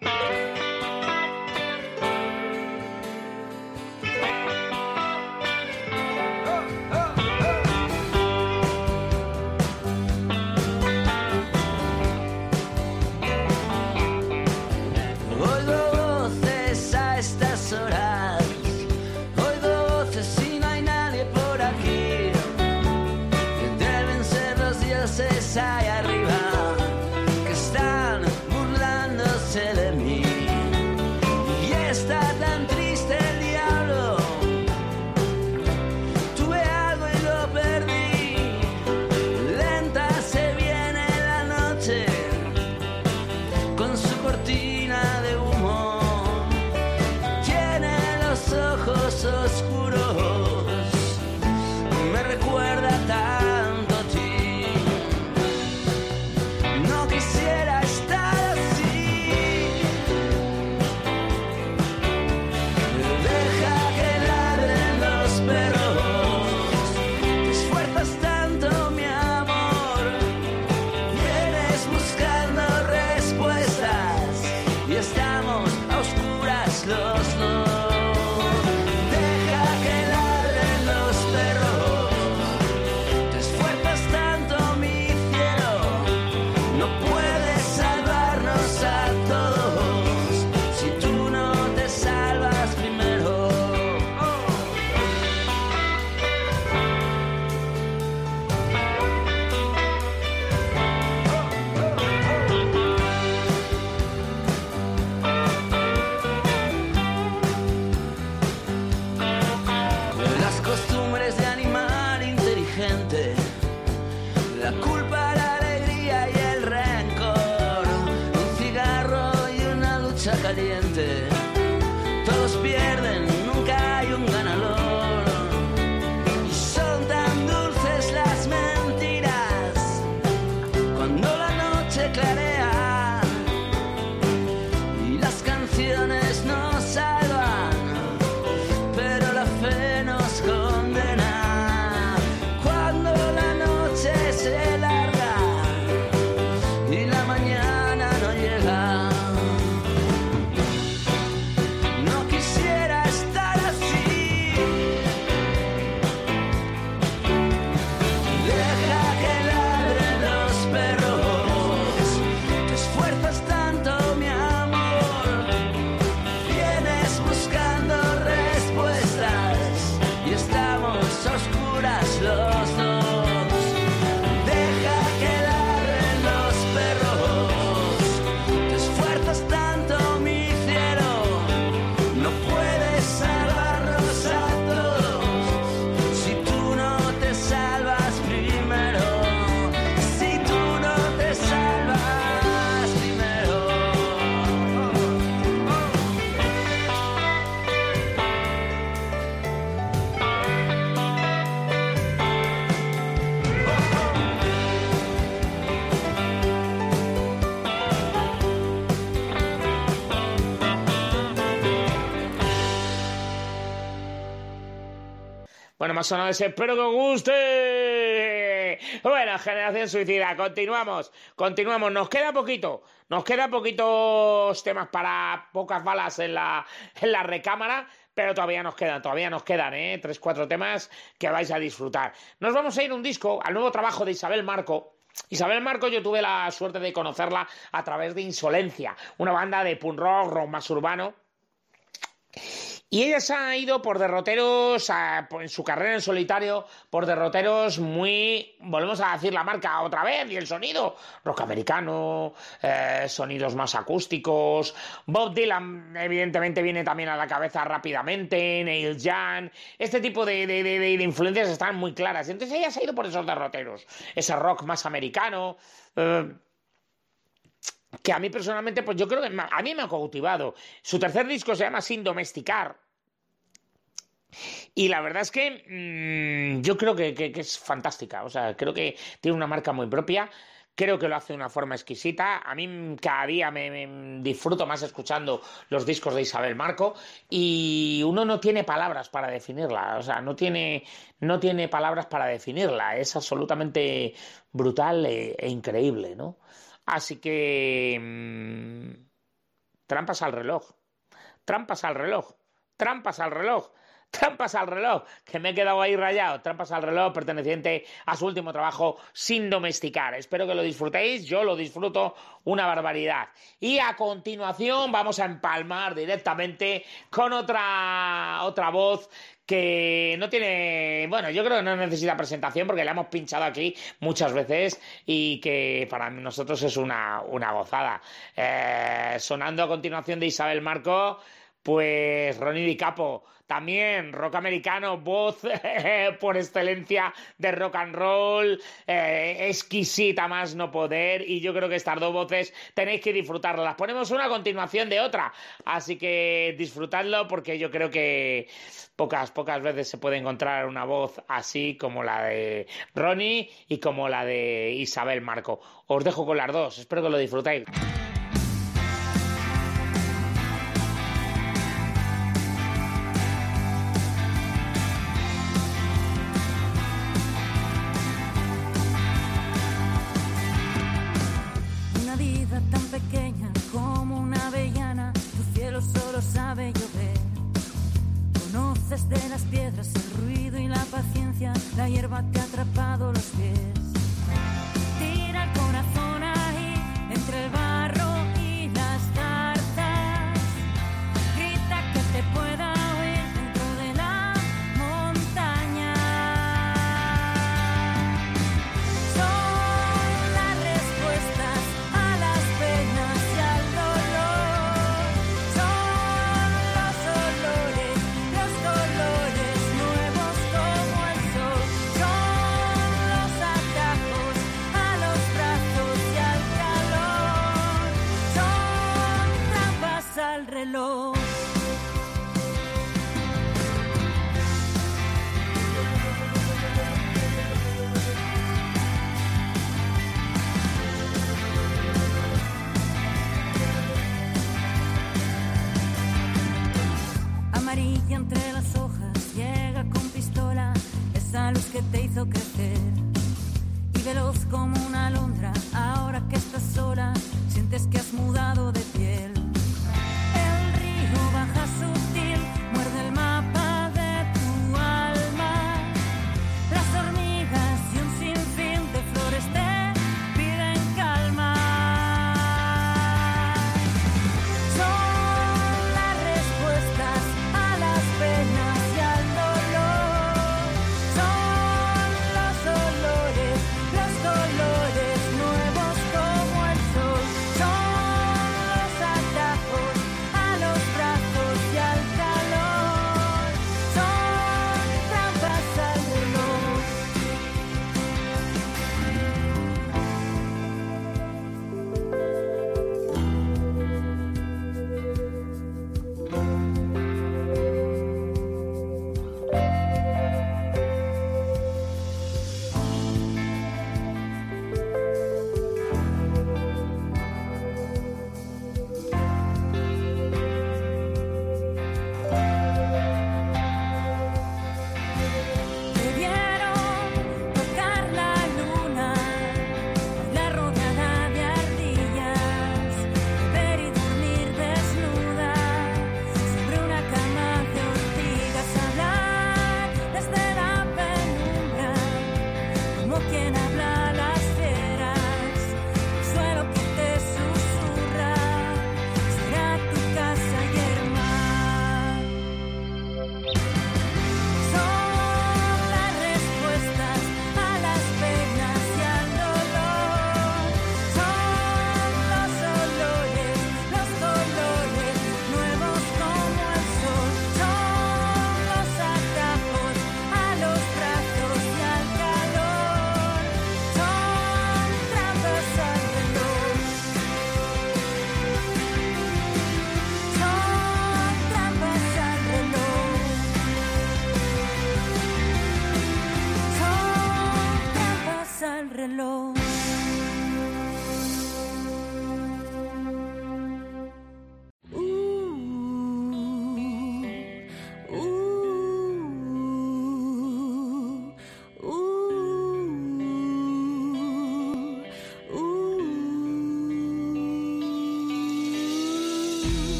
Allá arriba que están burlándose de mí y está tan triste el diablo. Tuve algo y lo perdí. Lenta se viene la noche con su cortina de humo. Tiene los ojos oscuros, me recuerda tanto a ti. Quisiera estar así. Deja que ladren los perros. Te esfuerzas tanto, mi amor. Vienes buscando respuestas y estamos a oscuras los dos. Deja que ladren los perros. Te esfuerzas tanto, mi cielo. No puedes salvarnos a todos si tú no te salvas primero. Las costumbres de animal inteligente, la culpa, la alegría y el rencor, un cigarro y una ducha caliente, todos pierden, nunca hay un ganador. Y son tan dulces las mentiras cuando la noche clarea y las canciones nos salvan, pero la fe nos condena. Cuando la noche se larga y la mañana no llega, no quisiera estar Bueno, más o menos, espero que os guste. Bueno, Generación Suicida, continuamos, continuamos, nos queda poquito, nos queda poquitos temas para pocas balas en la, en la recámara, pero todavía nos quedan, todavía nos quedan, ¿eh? Tres, cuatro temas que vais a disfrutar. Nos vamos a ir un disco, al nuevo trabajo de Isabel Marco. Isabel Marco, yo tuve la suerte de conocerla a través de Insolencia, una banda de punk rock, rock más urbano. Y ella se ha ido por derroteros, a, en su carrera en solitario, por derroteros muy, volvemos a decir la marca otra vez, y el sonido, rock americano, eh, sonidos más acústicos. Bob Dylan evidentemente viene también a la cabeza rápidamente, Neil Young, este tipo de, de, de, de influencias están muy claras. Entonces ella se ha ido por esos derroteros, ese rock más americano, eh, que a mí personalmente, pues yo creo que a mí me ha cautivado. Su tercer disco se llama Sin Domesticar. Y la verdad es que mmm, yo creo que, que, que es fantástica. O sea, creo que tiene una marca muy propia. Creo que lo hace de una forma exquisita. A mí cada día me, me disfruto más escuchando los discos de Isabel Marco. Y uno no tiene palabras para definirla. O sea, no tiene, no tiene palabras para definirla. Es absolutamente brutal e, e increíble, ¿no? Así que mmm, trampas al reloj, trampas al reloj, trampas al reloj, trampas al reloj, que me he quedado ahí rayado, trampas al reloj perteneciente a su último trabajo, Sin Domesticar. Espero que lo disfrutéis, yo lo disfruto una barbaridad. Y a continuación vamos a empalmar directamente con otra, otra voz que no tiene, bueno, yo creo que no necesita presentación porque la hemos pinchado aquí muchas veces y que para nosotros es una, una gozada. Eh, sonando a continuación de Isabel Marco, pues Ronnie Di Capo, también rock americano, voz eh, por excelencia de rock and roll, eh, exquisita más no poder, y yo creo que estas dos voces tenéis que disfrutarlas. Ponemos una a continuación de otra, así que disfrutadlo porque yo creo que pocas, pocas veces se puede encontrar una voz así como la de Ronnie y como la de Isabel Marco. Os dejo con las dos, espero que lo disfrutéis. Solo sabe llover. Conoces de las piedras el ruido y la paciencia. La hierba te ha atrapado los pies. Tira el corazón ahí entre el barro y las zarzas. Grita que te pueda oír dentro de la montaña. Son las respuestas a las penas y al dolor. Reloj. Amarilla entre las hojas, llega con pistola, esa luz que te hizo crecer. Y veloz como una alondra, ahora que estás sola, sientes que has mudado de piel. Baja sutil, muerde el mapa de tu alma. Las hormigas y un sinfín de flores te piden calma. Son las respuestas a las penas y al dolor. Son los olores, los colores nuevos como el sol. Son los ataques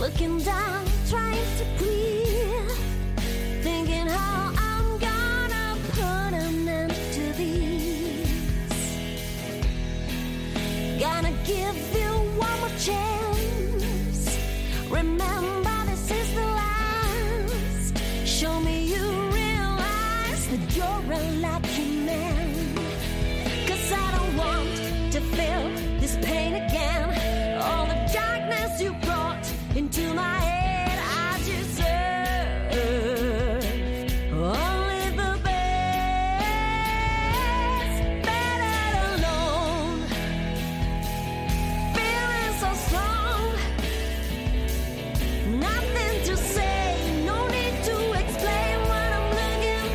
looking down, trying to breathe, thinking how I'm gonna put an end to these. Gonna give you one more chance. Remember, this is the last. Show me you realize that you're a lucky man. 'Cause I don't want to feel this pain again. All the darkness you brought into my head, I deserve only the best. Better alone, feeling so strong. Nothing to say, no need to explain what I'm looking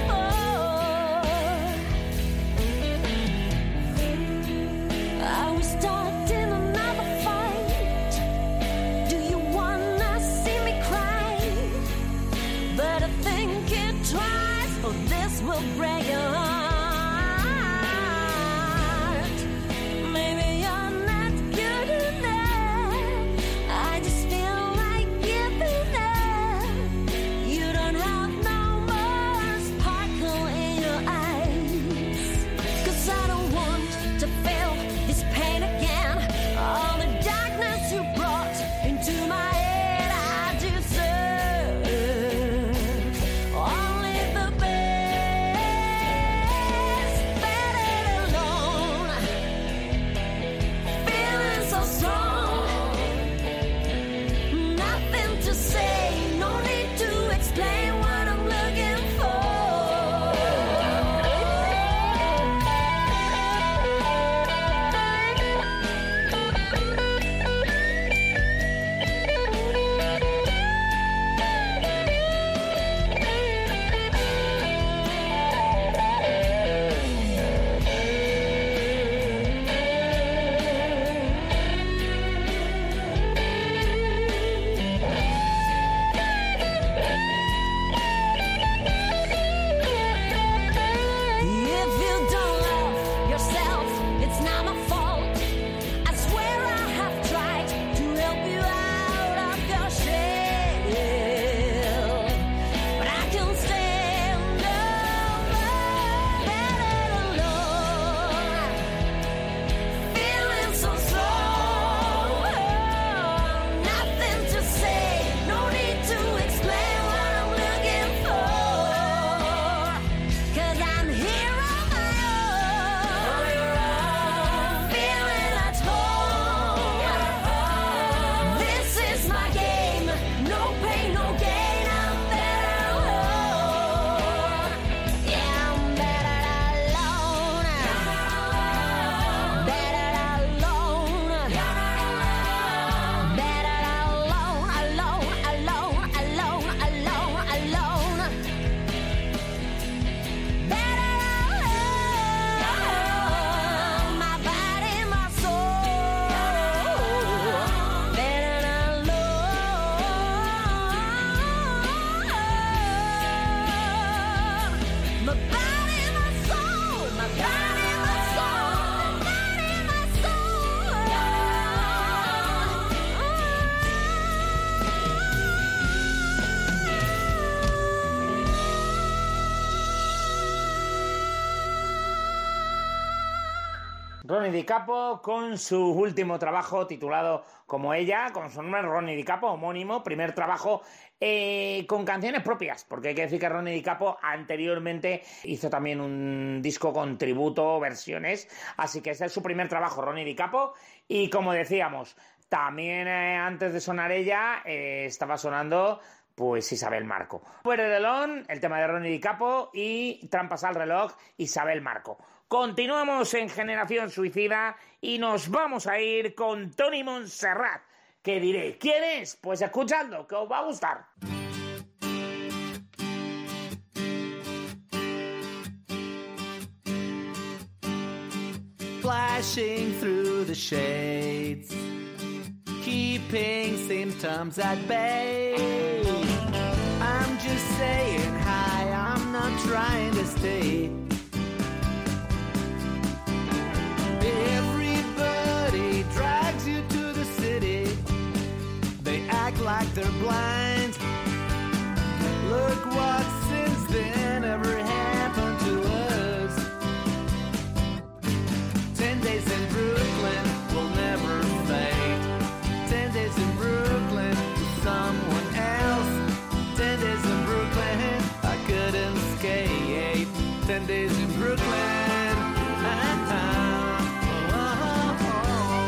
for. I was starting another fight. Do you wanna see me cry? Better think it twice, or this will break your heart. Maybe you're not good enough. I just feel like giving up. You don't have no more sparkle in your eyes. 'Cause I don't want to feel this pain again. All the darkness you brought into my head, I deserve only the best. Better alone, feeling so strong. Nothing to say, no need to explain what I'm looking for. If you don't love yourself, it's not my fault. I swear I have tried to help you out of your shell, but I can't stand alone. Better alone, feeling so strong. Nothing to say, no need to explain what I'm looking for. 'Cause I'm here on my own, feeling at home. This is my game, no pain, no gain. I'm better alone. Yeah, I'm better alone. Better alone. Better alone, alone, alone, alone, alone, alone. Better alone, my body, my soul. Better alone, my body, my soul, my body, my soul, body, my Ronnie Di Capo con su último trabajo titulado como ella, con su nombre Ronnie Di Capo, homónimo, primer trabajo eh, con canciones propias, porque hay que decir que Ronnie Di Capo anteriormente hizo también un disco con tributo, versiones, así que este es su primer trabajo, Ronnie Di Capo, y como decíamos, también eh, antes de sonar ella, eh, estaba sonando pues Isabel Marco. Better Alone, el tema de Ronnie Di Capo, y Trampas al reloj, Isabel Marco. Continuamos en Generación Suicida y nos vamos a ir con Tony Montserrat, que diré, ¿quién es? Pues escuchadlo, que os va a gustar. Flashing through the shades, keeping symptoms at bay. I'm just saying hi, I'm not trying to stay. Everybody drags you to the city. They act like they're blind. Look what since then ever happened to us. Ten days in Brooklyn will never fade. Ten days in Brooklyn with someone else. Ten days in Brooklyn, I couldn't escape. Ten days in Brooklyn. Ah, oh, oh,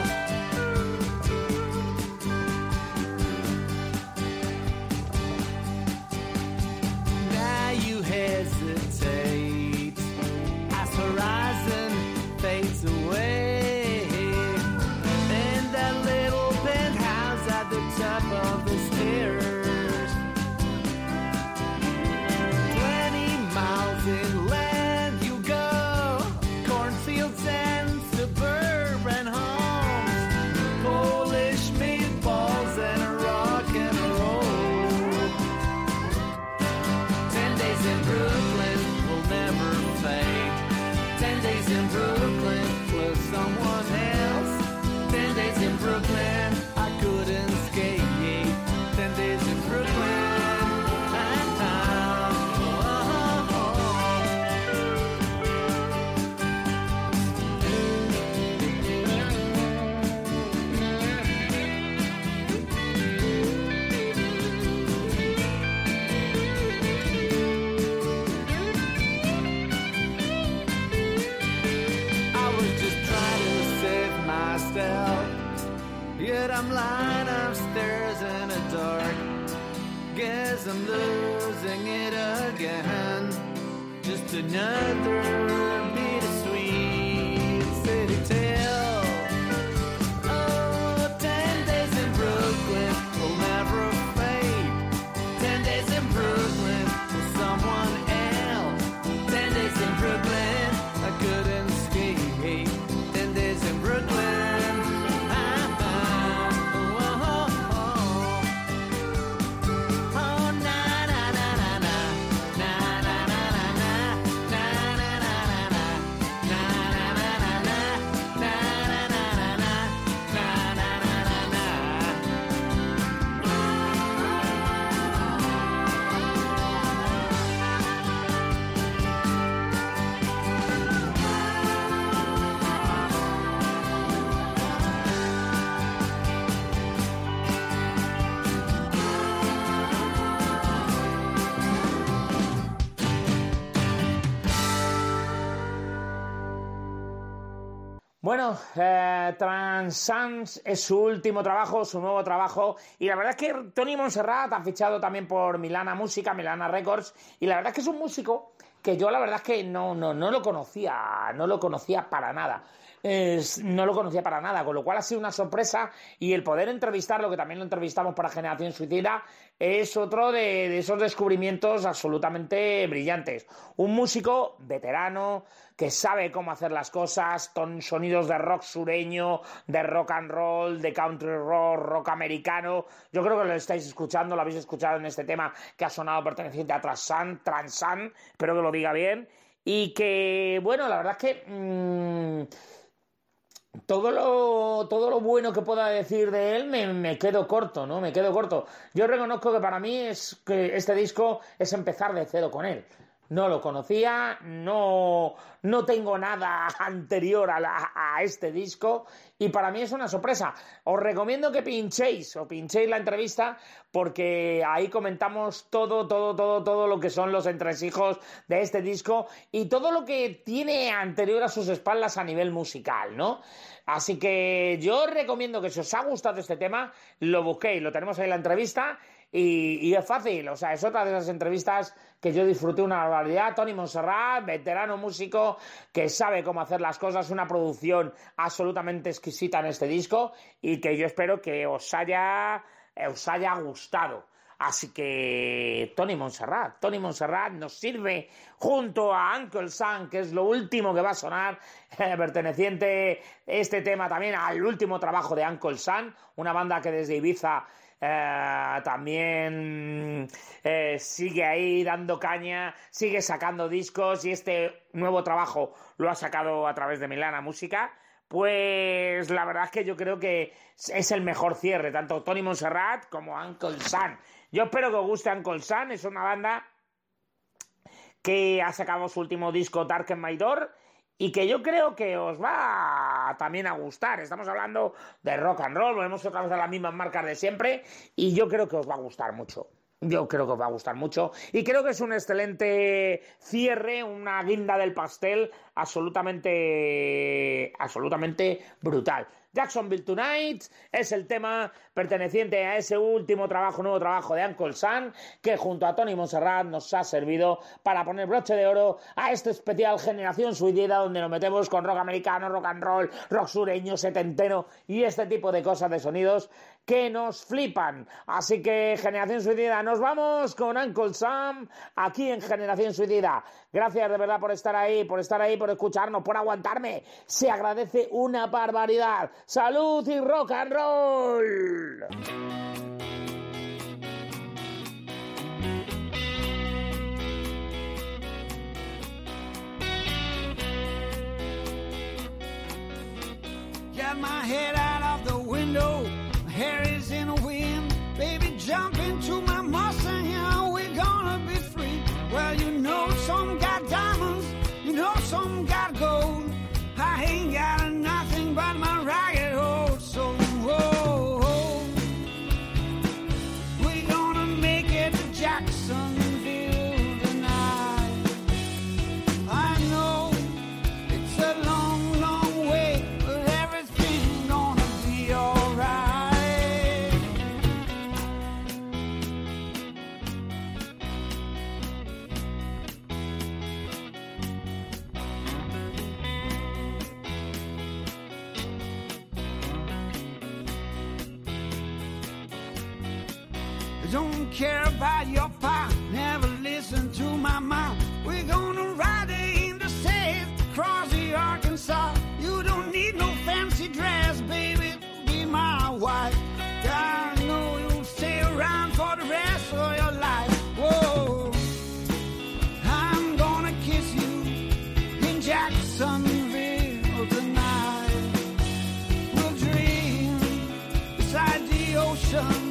oh. Now you hesitate as horizon fades away. In that little penthouse at the top of the stairs. Twenty miles inland you go, cornfields and suburban homes, Polish meatballs and a rock and roll. Ten days in Brooklyn will never fade. Ten days in Brooklyn plus someone else. Ten days in Brooklyn, I couldn't escape. Ten days in Brooklyn. Ah, ah, oh, oh, I was just trying to save myself. Yet I'm lying upstairs in the dark. Guess I'm losing it again. Just another bittersweet city tale. Oh, ten days in Brooklyn will never fade. Ten days in Brooklyn with someone else. Ten days in Brooklyn, I couldn't escape. Ten days in Brooklyn. Ah, ah, oh, oh, oh. Oh, na na na na na, na na na na na, na na na na na, na na na na na, na na na na na, na na na na na. Bueno, eh, Transans es su último trabajo, su nuevo trabajo, y la verdad es que Tony Montserrat ha fichado también por Milana Música, Milana Records, y la verdad es que es un músico que yo la verdad es que no, no, no lo conocía, no lo conocía para nada. Es, no lo conocía para nada, con lo cual ha sido una sorpresa, y el poder entrevistarlo, que también lo entrevistamos para Generación Suicida, es otro de, de esos descubrimientos absolutamente brillantes. Un músico veterano que sabe cómo hacer las cosas, con sonidos de rock sureño, de rock and roll, de country rock, rock americano. Yo creo que lo estáis escuchando, lo habéis escuchado en este tema que ha sonado perteneciente a Transan, Transan, espero que lo diga bien, y que, bueno, la verdad es que... Mmm, Todo lo, todo lo bueno que pueda decir de él me, me quedo corto, ¿no? Me quedo corto. Yo reconozco que para mí es que este disco es empezar de cero con él. No lo conocía, no, no tengo nada anterior a, la, a este disco, y para mí es una sorpresa. Os recomiendo que pinchéis o pinchéis la entrevista, porque ahí comentamos todo, todo, todo, todo lo que son los entresijos de este disco y todo lo que tiene anterior a sus espaldas a nivel musical, ¿no? Así que yo os recomiendo que si os ha gustado este tema, lo busquéis, lo tenemos ahí en la entrevista. Y, y es fácil, o sea, es otra de esas entrevistas que yo disfruté una barbaridad. Tony Montserrat, veterano músico que sabe cómo hacer las cosas, una producción absolutamente exquisita en este disco, y que yo espero que os haya, os haya gustado. Así que Tony Montserrat, Tony Montserrat nos sirve junto a Uncle Sam, que es lo último que va a sonar, eh, perteneciente este tema también al último trabajo de Uncle Sam, una banda que desde Ibiza Eh, también eh, sigue ahí dando caña, sigue sacando discos, y este nuevo trabajo lo ha sacado a través de Milana Música. pues la verdad es que yo creo que es el mejor cierre, tanto Tony Montserrat como Uncle Sam. Yo espero que os guste Uncle Sam, es una banda que ha sacado su último disco Dark in My Door y que yo creo que os va también a gustar. Estamos hablando de rock and roll, volvemos otra vez a las mismas marcas de siempre y yo creo que os va a gustar mucho. Yo creo que os va a gustar mucho y creo que es un excelente cierre, una guinda del pastel absolutamente, absolutamente brutal. Jacksonville Tonight es el tema perteneciente a ese último trabajo, nuevo trabajo de Uncle Sam, que junto a Tony Montserrat nos ha servido para poner broche de oro a este especial Generación Suicida, donde nos metemos con rock americano, rock and roll, rock sureño, setentero y este tipo de cosas, de sonidos que nos flipan. Así que Generación Suicida, nos vamos con Uncle Sam aquí en Generación Suicida. Gracias de verdad por estar ahí, por estar ahí, por escucharnos, por aguantarme. Se agradece una barbaridad. ¡Salud y rock and roll! Got my head out of the window, my hair is in the wind. Baby, jump into my Mustang, yeah, we're gonna be free. Well, you know some got diamonds, you know some got gold. I ain't got nothing but my ragged old soul. Whoa, whoa. We're gonna make it to Jacksonville tonight. I know it's a long, long way, but everything's gonna be alright. I don't care about your pa, never listen to my mom. We're gonna ride the interstate, cross the Arkansas. You don't need no fancy dress, baby, to be my wife. I know you'll stay around for the rest of your life. Whoa, I'm gonna kiss you in Jacksonville tonight. We'll dream beside the ocean.